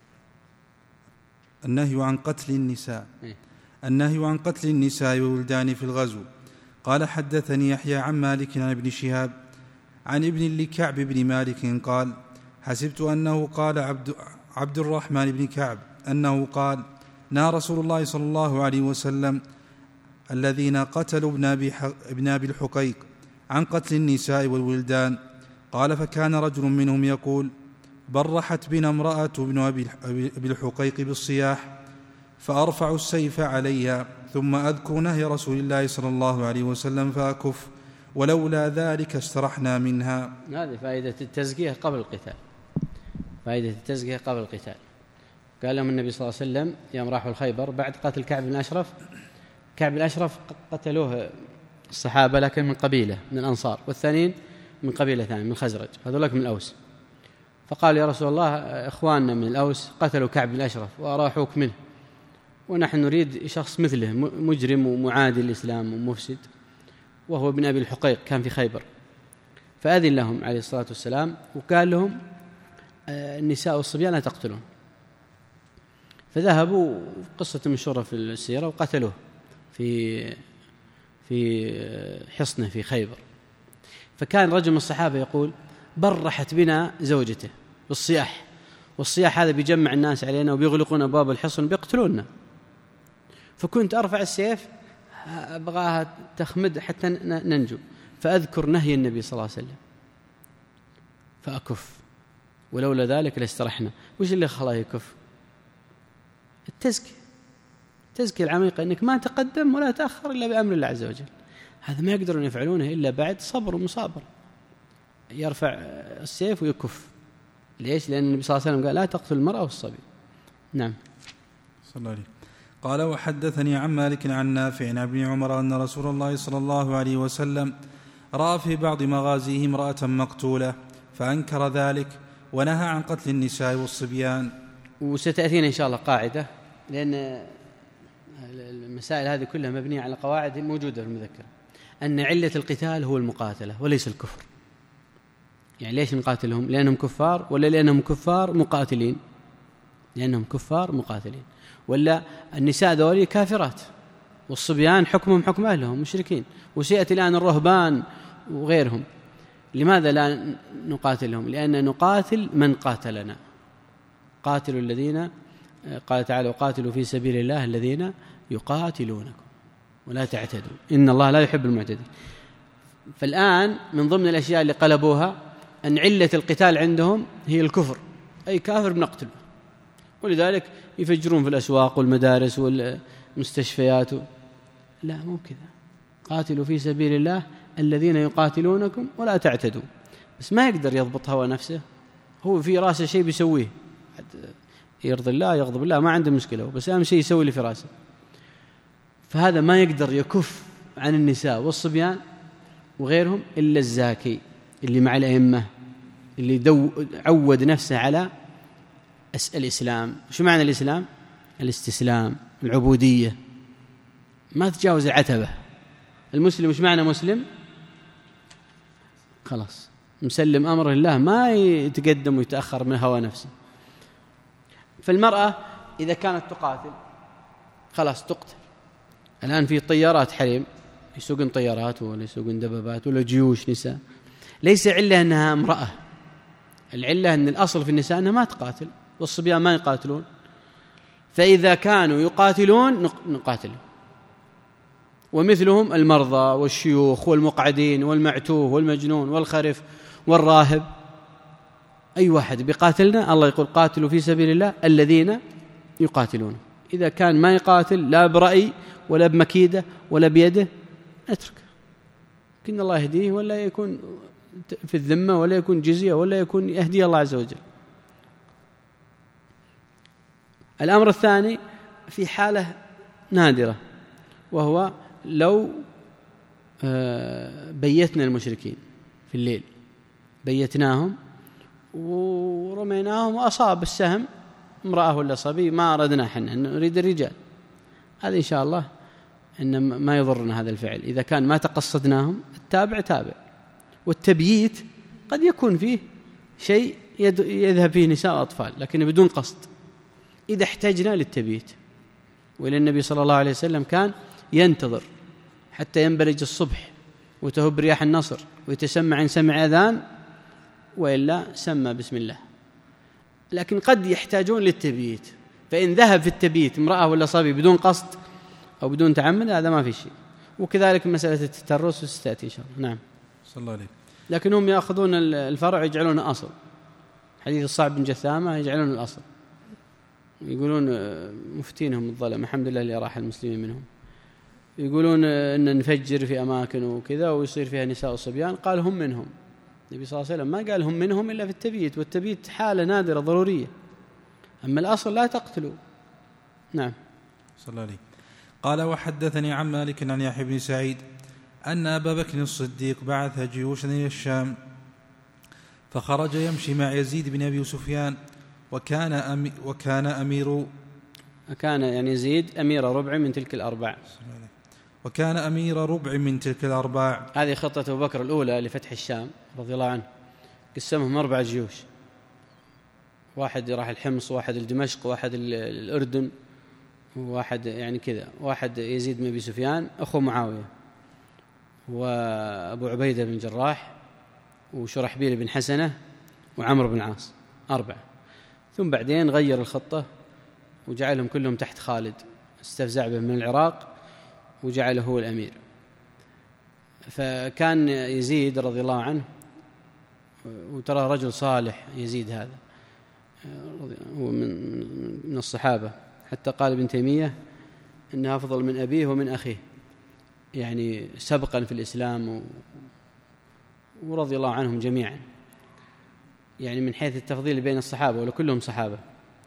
النهي عن قتل النساء. إيه؟ النهي عن قتل النساء والولدان في الغزو. قال حدثني يحيى عن مالك عن ابن شهاب عن ابن لكعب بن مالك قال حسبت أنه قال عبد, عبد الرحمن بن كعب أنه قال نهى رسول الله صلى الله عليه وسلم الذين قتلوا ابن أبي الحقيق عن قتل النساء والولدان. قال فكان رجل منهم يقول برحت بنا امرأة ابن أبي الحقيق بالصياح فأرفع السيف عليها ثم أذكر نهي رسول الله صلى الله عليه وسلم فأكف ولولا ذلك استرحنا منها. هذه فائدة التزكية قبل القتال. فائدة التزكية قبل القتال. قال لهم النبي صلى الله عليه وسلم يوم راحوا الخيبر بعد قتل كعب بن الأشرف. كعب بن الأشرف قتلوه الصحابة لكن من قبيلة من الأنصار، والثانيين من قبيلة ثانية من الخزرج، هذولك من الأوس. فقال يا رسول الله إخواننا من الأوس قتلوا كعب بن الأشرف وأراحوك منه، ونحن نريد شخص مثله مجرم ومعادي للإسلام ومفسد، وهو ابن أبي الحقيق كان في خيبر. فأذن لهم عليه الصلاة والسلام وقال لهم النساء والصبيان لا تقتلون. فذهبوا قصة مشهورة في السيرة وقتلوه في في حصنه في خيبر. فكان رجل من الصحابة يقول برحت بنا زوجته بالصياح، والصياح هذا بيجمع الناس علينا وبيغلقون أبواب الحصن بيقتلوننا. فكنت أرفع السيف أبغاها تخمد حتى ننجو، فأذكر نهي النبي صلى الله عليه وسلم فأكف ولولا ذلك لاسترحنا. وش اللي خلاه يكف؟ التزكية. التزكية العميقة أنك ما تقدم ولا تأخر إلا بأمر الله عز وجل. هذا ما يقدرون يفعلونه إلا بعد صبر ومصابر. يرفع السيف ويكف. ليش؟ لأن النبي صلى الله عليه وسلم قال لا تقتل المرأة والصبي. نعم. صلى الله عليه. قال وحدثني عن مالك عن نافع عن ابن عمر أن رسول الله صلى الله عليه وسلم رأى في بعض مغازيه امرأة مقتولة فأنكر ذلك ونهى عن قتل النساء والصبيان. وستأتينا إن شاء الله قاعدة، لأن المسائل هذه كلها مبنية على قواعد موجودة في المذكرة، أن علة القتال هو المقاتلة وليس الكفر. يعني ليش نقاتلهم؟ لأنهم كفار ولا لأنهم كفار مقاتلين؟ لأنهم كفار مقاتلين. ولا النساء ذولي كافرات والصبيان حكمهم حكم أهلهم مشركين، وسيأتي الآن الرهبان وغيرهم. لماذا لا نقاتلهم؟ لأن نقاتل من قاتلنا. قاتلوا الذين قال تعالى وقاتلوا في سبيل الله الذين يقاتلونكم ولا تعتدوا إن الله لا يحب المعتدين. فالآن من ضمن الأشياء اللي قلبوها أن علة القتال عندهم هي الكفر، أي كافر بنقتله، ولذلك يفجرون في الأسواق والمدارس والمستشفيات. لا، مو كذا. قاتلوا في سبيل الله الذين يقاتلونكم ولا تعتدوا. بس ما يقدر يضبط هوى نفسه، هو في راسه شيء بيسويه، يرضي الله يغضب الله ما عنده مشكلة، بس أهم شيء يسوي اللي في راسه. فهذا ما يقدر يكف عن النساء والصبيان وغيرهم إلا الزاكي اللي مع الأئمة، اللي دو عود نفسه على الإسلام. شو معنى الإسلام؟ الاستسلام، العبودية، ما تجاوز العتبة. المسلم وش معنى مسلم؟ خلاص مسلم أمره لله، ما يتقدم ويتأخر من هوى نفسه. فالمرأة إذا كانت تقاتل خلاص تقتل. الآن في طيارات حريم يسوقن طيارات ولا يسوقن دبابات ولا جيوش نساء، ليس علة أنها امرأة، العلة أن الأصل في النساء أنها ما تقاتل والصبيان ما يقاتلون. فإذا كانوا يقاتلون نقاتلهم، ومثلهم المرضى والشيوخ والمقعدين والمعتوه والمجنون والخرف والراهب. أي واحد بيقاتلنا الله يقول قاتلوا في سبيل الله الذين يقاتلون. إذا كان ما يقاتل لا برأي ولا بمكيدة ولا بيده اترك، كن الله يهديه، ولا يكون في الذمة ولا يكون جزية ولا يكون يهدي الله عز وجل. الأمر الثاني في حالة نادرة، وهو لو بيتنا المشركين في الليل، بيتناهم ورميناهم وأصاب السهم امرأة ولا صبي ما أردنا احنا نريد الرجال، هذا إن شاء الله إن ما يضرنا هذا الفعل. إذا كان ما تقصدناهم التابع تابع. والتبييت قد يكون فيه شيء يذهب فيه نساء وأطفال لكن بدون قصد إذا احتجنا للتبييت. وإلى النبي صلى الله عليه وسلم كان ينتظر حتى ينبلج الصبح وتهب رياح النصر ويتسمع إن سمع أذان وإلا سمى بسم الله. لكن قد يحتاجون للتبييت، فإن ذهب في التبييت امرأة ولا صبي بدون قصد أو بدون تعمد هذا ما في شيء. وكذلك مسألة التترس ستأتي إن شاء الله. نعم صلى الله عليه. لكن هم يأخذون الفرع يجعلون أصل، حديث الصعب بن جثامة يجعلون الأصل، يقولون مفتينهم الظلم الحمد لله اللي راح المسلمين منهم، يقولون أن نفجر في أماكن وكذا ويصير فيها نساء وصبيان، قال هم منهم. النبي صلى الله عليه وسلم ما قال هم منهم إلا في التبييت، والتبييت حالة نادرة ضرورية، أما الأصل لا تقتلوا. نعم صلى الله عليه. قال وحدثني عن مالك عن يحيى بن سعيد أن أبا بكر الصديق بعث جيوشا إلى الشام فخرج يمشي مع يزيد بن أبي سفيان وكان أمي وكان أمير كان يعني يزيد أمير ربع من تلك الأربع وكان أمير ربع من تلك الأربع. هذه خطة أبو بكر الأولى لفتح الشام رضي الله عنه، قسمهم أربع جيوش، واحد راح الحمص، واحد الدمشق، واحد الأردن، واحد يعني كذا، واحد يزيد بن أبي سفيان أخو معاوية، وأبو عبيدة بن جراح، وشرحبيل بن حسنة، وعمر بن عاص، أربعة. ثم بعدين غير الخطة وجعلهم كلهم تحت خالد، استفزع بهم من العراق وجعله هو الأمير. فكان يزيد رضي الله عنه، وترى رجل صالح يزيد هذا، هو من الصحابة، حتى قال ابن تيمية إنه أفضل من أبيه ومن أخيه، يعني سبقا في الإسلام، ورضي الله عنهم جميعا، يعني من حيث التفضيل بين الصحابة ولا كلهم صحابة.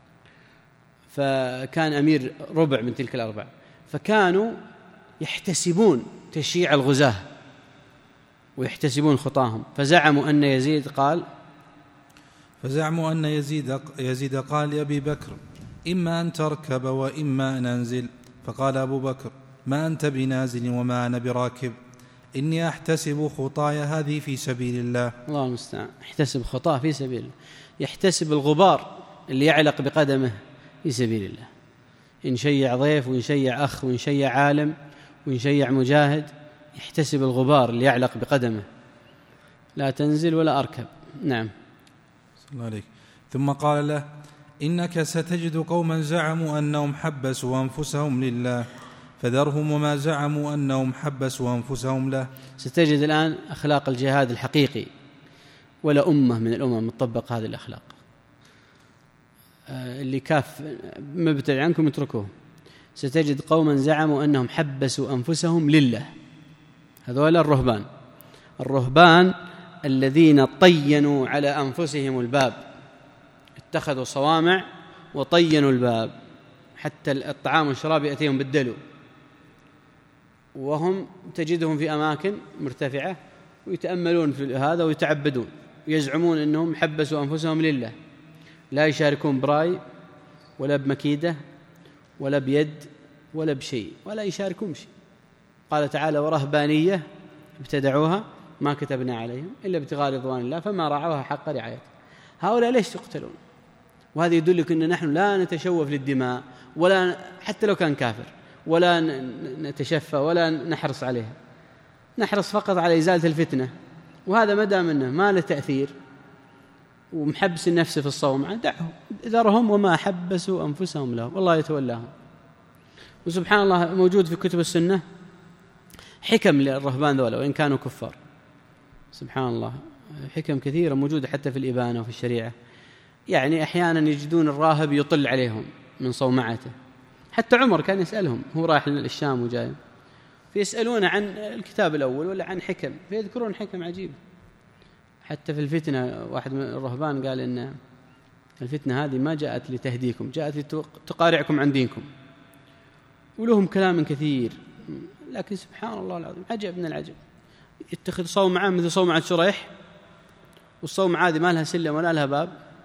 فكان أمير ربع من تلك الأربع، فكانوا يحتسبون تشييع الغزاة ويحتسبون خطاهم، فزعموا أن يزيد قال فزعموا أن يزيد يزيد قال لأبي بكر إما أن تركب وإما أن أنزل، فقال أبو بكر ما أنت بنازل وما أنا براكب، إني أحتسب خطايا هذه في سبيل الله. الله المستعان، يحتسب خطاه في سبيل الله، يحتسب الغبار اللي يعلق بقدمه في سبيل الله، إن شيع ضيف وإن شيع أخ وإن شيع عالم وإن شيع مجاهد، يحتسب الغبار اللي يعلق بقدمه، لا تنزل ولا أركب. نعم صلى الله عليك. ثم قال له إنك ستجد قوما زعموا أنهم حبسوا أنفسهم لله فذرهم وما زعموا أنهم حبسوا أنفسهم له. ستجد الآن أخلاق الجهاد الحقيقي، ولا أمة من الأمم تطبق هذه الأخلاق، اللي كاف مبتعد عنكم اتركوه. ستجد قوما زعموا أنهم حبسوا أنفسهم لله، هذول الرهبان الرهبان الذين طينوا على أنفسهم الباب، اتخذوا صوامع وطينوا الباب حتى الطعام والشراب يأتيهم بالدلو، وهم تجدهم في أماكن مرتفعة ويتأملون في هذا ويتعبدون، يزعمون أنهم حبسوا أنفسهم لله، لا يشاركون براي ولا بمكيدة ولا بيد ولا بشيء، ولا يشاركون بشيء. قال تعالى ورهبانية ابتدعوها ما كتبنا عليهم إلا ابتغاء رضوان الله فما رعوها حق رعايته. هؤلاء ليش يقتلون؟ وهذا يدلك أن نحن لا نتشوف للدماء، ولا حتى لو كان كافر، ولا نتشفى ولا نحرص عليها، نحرص فقط على إزالة الفتنة، وهذا ما دام منه ما له تأثير ومحبس النفس في الصوم، دعهم ذرهم وما حبسوا أنفسهم له، والله يتولاهم. وسبحان الله موجود في كتب السنة حكم للرهبان ذولا وإن كانوا كفار، سبحان الله حكم كثيرة موجودة حتى في الإبانة وفي الشريعة. يعني أحيانا يجدون الراهب يطل عليهم من صومعته، حتى عمر كان يسألهم، هو رايح للشام وجاي، فيسألون عن الكتاب الأول ولا عن حكم، فيذكرون حكم عجيبة. حتى في الفتنة واحد من الرهبان قال إن الفتنة هذه ما جاءت لتهديكم، جاءت لتقارعكم عن دينكم، ولهم كلام كثير. لكن سبحان الله العظيم عجب من العجب، يتخذ صومعة مثل صومعة شريح، والصومعة هذه ما لها سلم ولا لها باب،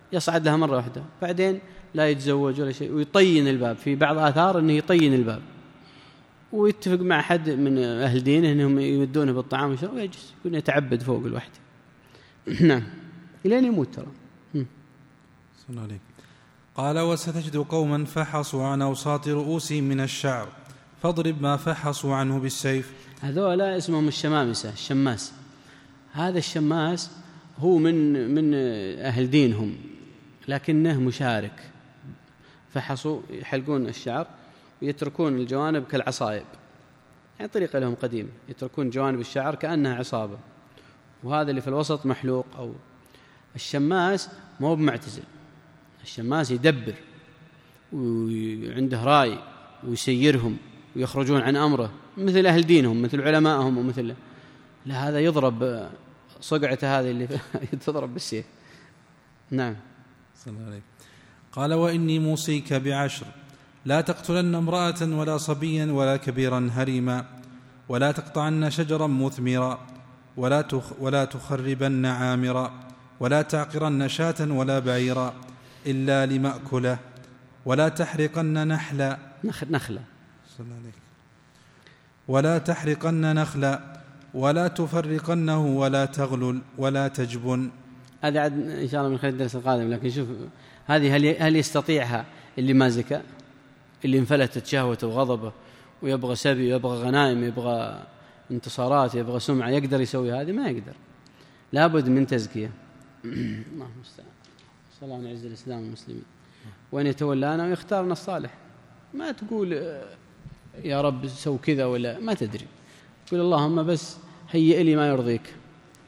يصعد لها مرة واحدة، بعدين لا يتزوج ولا شيء، ويطين الباب. في بعض آثار أنه يطين الباب، ويتفق مع حد من أهل دينه أنهم يمدونه بالطعام والشراب ويجلس يكون يتعبد فوق الوحدة. نعم، إلين يموت ترى. صلى عليه. قال: وستجد قوما فحصوا عن أوساط رؤوسهم من الشعر فاضرب ما فحصوا عنه بالسيف. هذولا اسمهم الشمامسة، الشماس. هذا الشماس هو من من أهل دينهم، لكنه مشارك. فحصوا يحلقون الشعر ويتركون الجوانب كالعصائب، يعني طريقة لهم قديمة، يتركون جوانب الشعر كأنها عصابة، وهذا اللي في الوسط محلوق. أو الشماس ما هو بمعتزل، الشماس يدبر وعنده رأي ويسيرهم ويخرجون عن أمره، مثل أهل دينهم، مثل علمائهم، ومثل لا، هذا يضرب صقعته هذه اللي تضرب بالسيف. نعم. صلى الله عليه. قال: وإني موصيك بعشر: لا تقتلن امرأة ولا صبيا ولا كبيرا هريما، ولا تقطعن شجرا مثمرا، ولا تخ ولا تخربن عامرا، ولا تعقرن شاة ولا بعيرا إلا لمأكله، ولا تحرقن نحلا نخلا صلى الله عليه. ولا تحرقن نخلا، ولا تفرقنه، ولا تغلل، ولا تجبن. هذا عاد إن شاء الله من خلال الدرس القادم. لكن شوف هذه، هل هل يستطيعها اللي ما زكى، اللي انفلتت شهوته وغضبه ويبغى سبي ويبغى غنائم يبغى انتصارات يبغى سمعة، يقدر يسوي هذه؟ ما يقدر، لابد من تزكية. اللهم المستعان. صلى الله عليه الإسلام والمسلمين، وأن يتولانا ويختارنا الصالح. ما تقول يا رب سو كذا ولا ما تدري، قل اللهم بس هيئ لي ما يرضيك.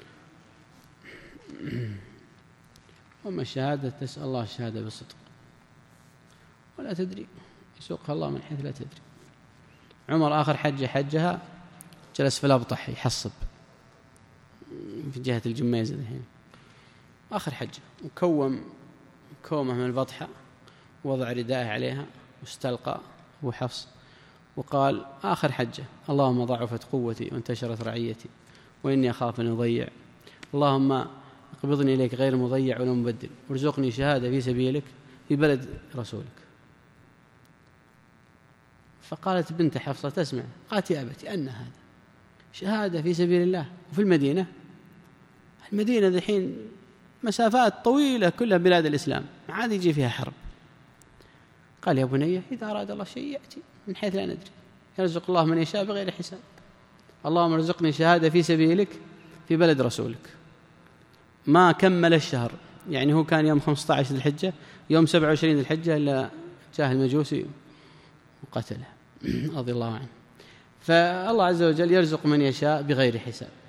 وما الشهادة تسأل الله الشهادة بالصدق، ولا تدري يسوقها الله من حيث لا تدري. عمر آخر حجة حجها جلس في الأبطح يحصب في جهة الجميزة الحين، آخر حجة، وكوم كومة من البطحة ووضع ردائه عليها واستلقى أبو حفص وقال: آخر حجة، اللهم ضعفت قوتي وانتشرت رعيتي وإني أخاف أن يضيع، اللهم اقبضني إليك غير مضيع ولا مبدل، وارزقني شهادة في سبيلك في بلد رسولك. فقالت بنت حفصة تسمع، قالت: يا أبتي أن هذا شهادة في سبيل الله وفي المدينة، المدينة ذحين مسافات طويلة كلها بلاد الإسلام، عاد يجي فيها حرب. قال: يا بني إذا أراد الله شيء يأتي من حيث لا ندري، يرزق الله من يشاء بغير حساب، اللهم ارزقني شهادة في سبيلك في بلد رسولك. ما كمل الشهر، يعني هو كان يوم خمسة عشر ذي الحجة، يوم سبعة وعشرين ذي الحجة إلا جاء المجوسي وقتله رضي الله عنه. فالله عز وجل يرزق من يشاء بغير حساب.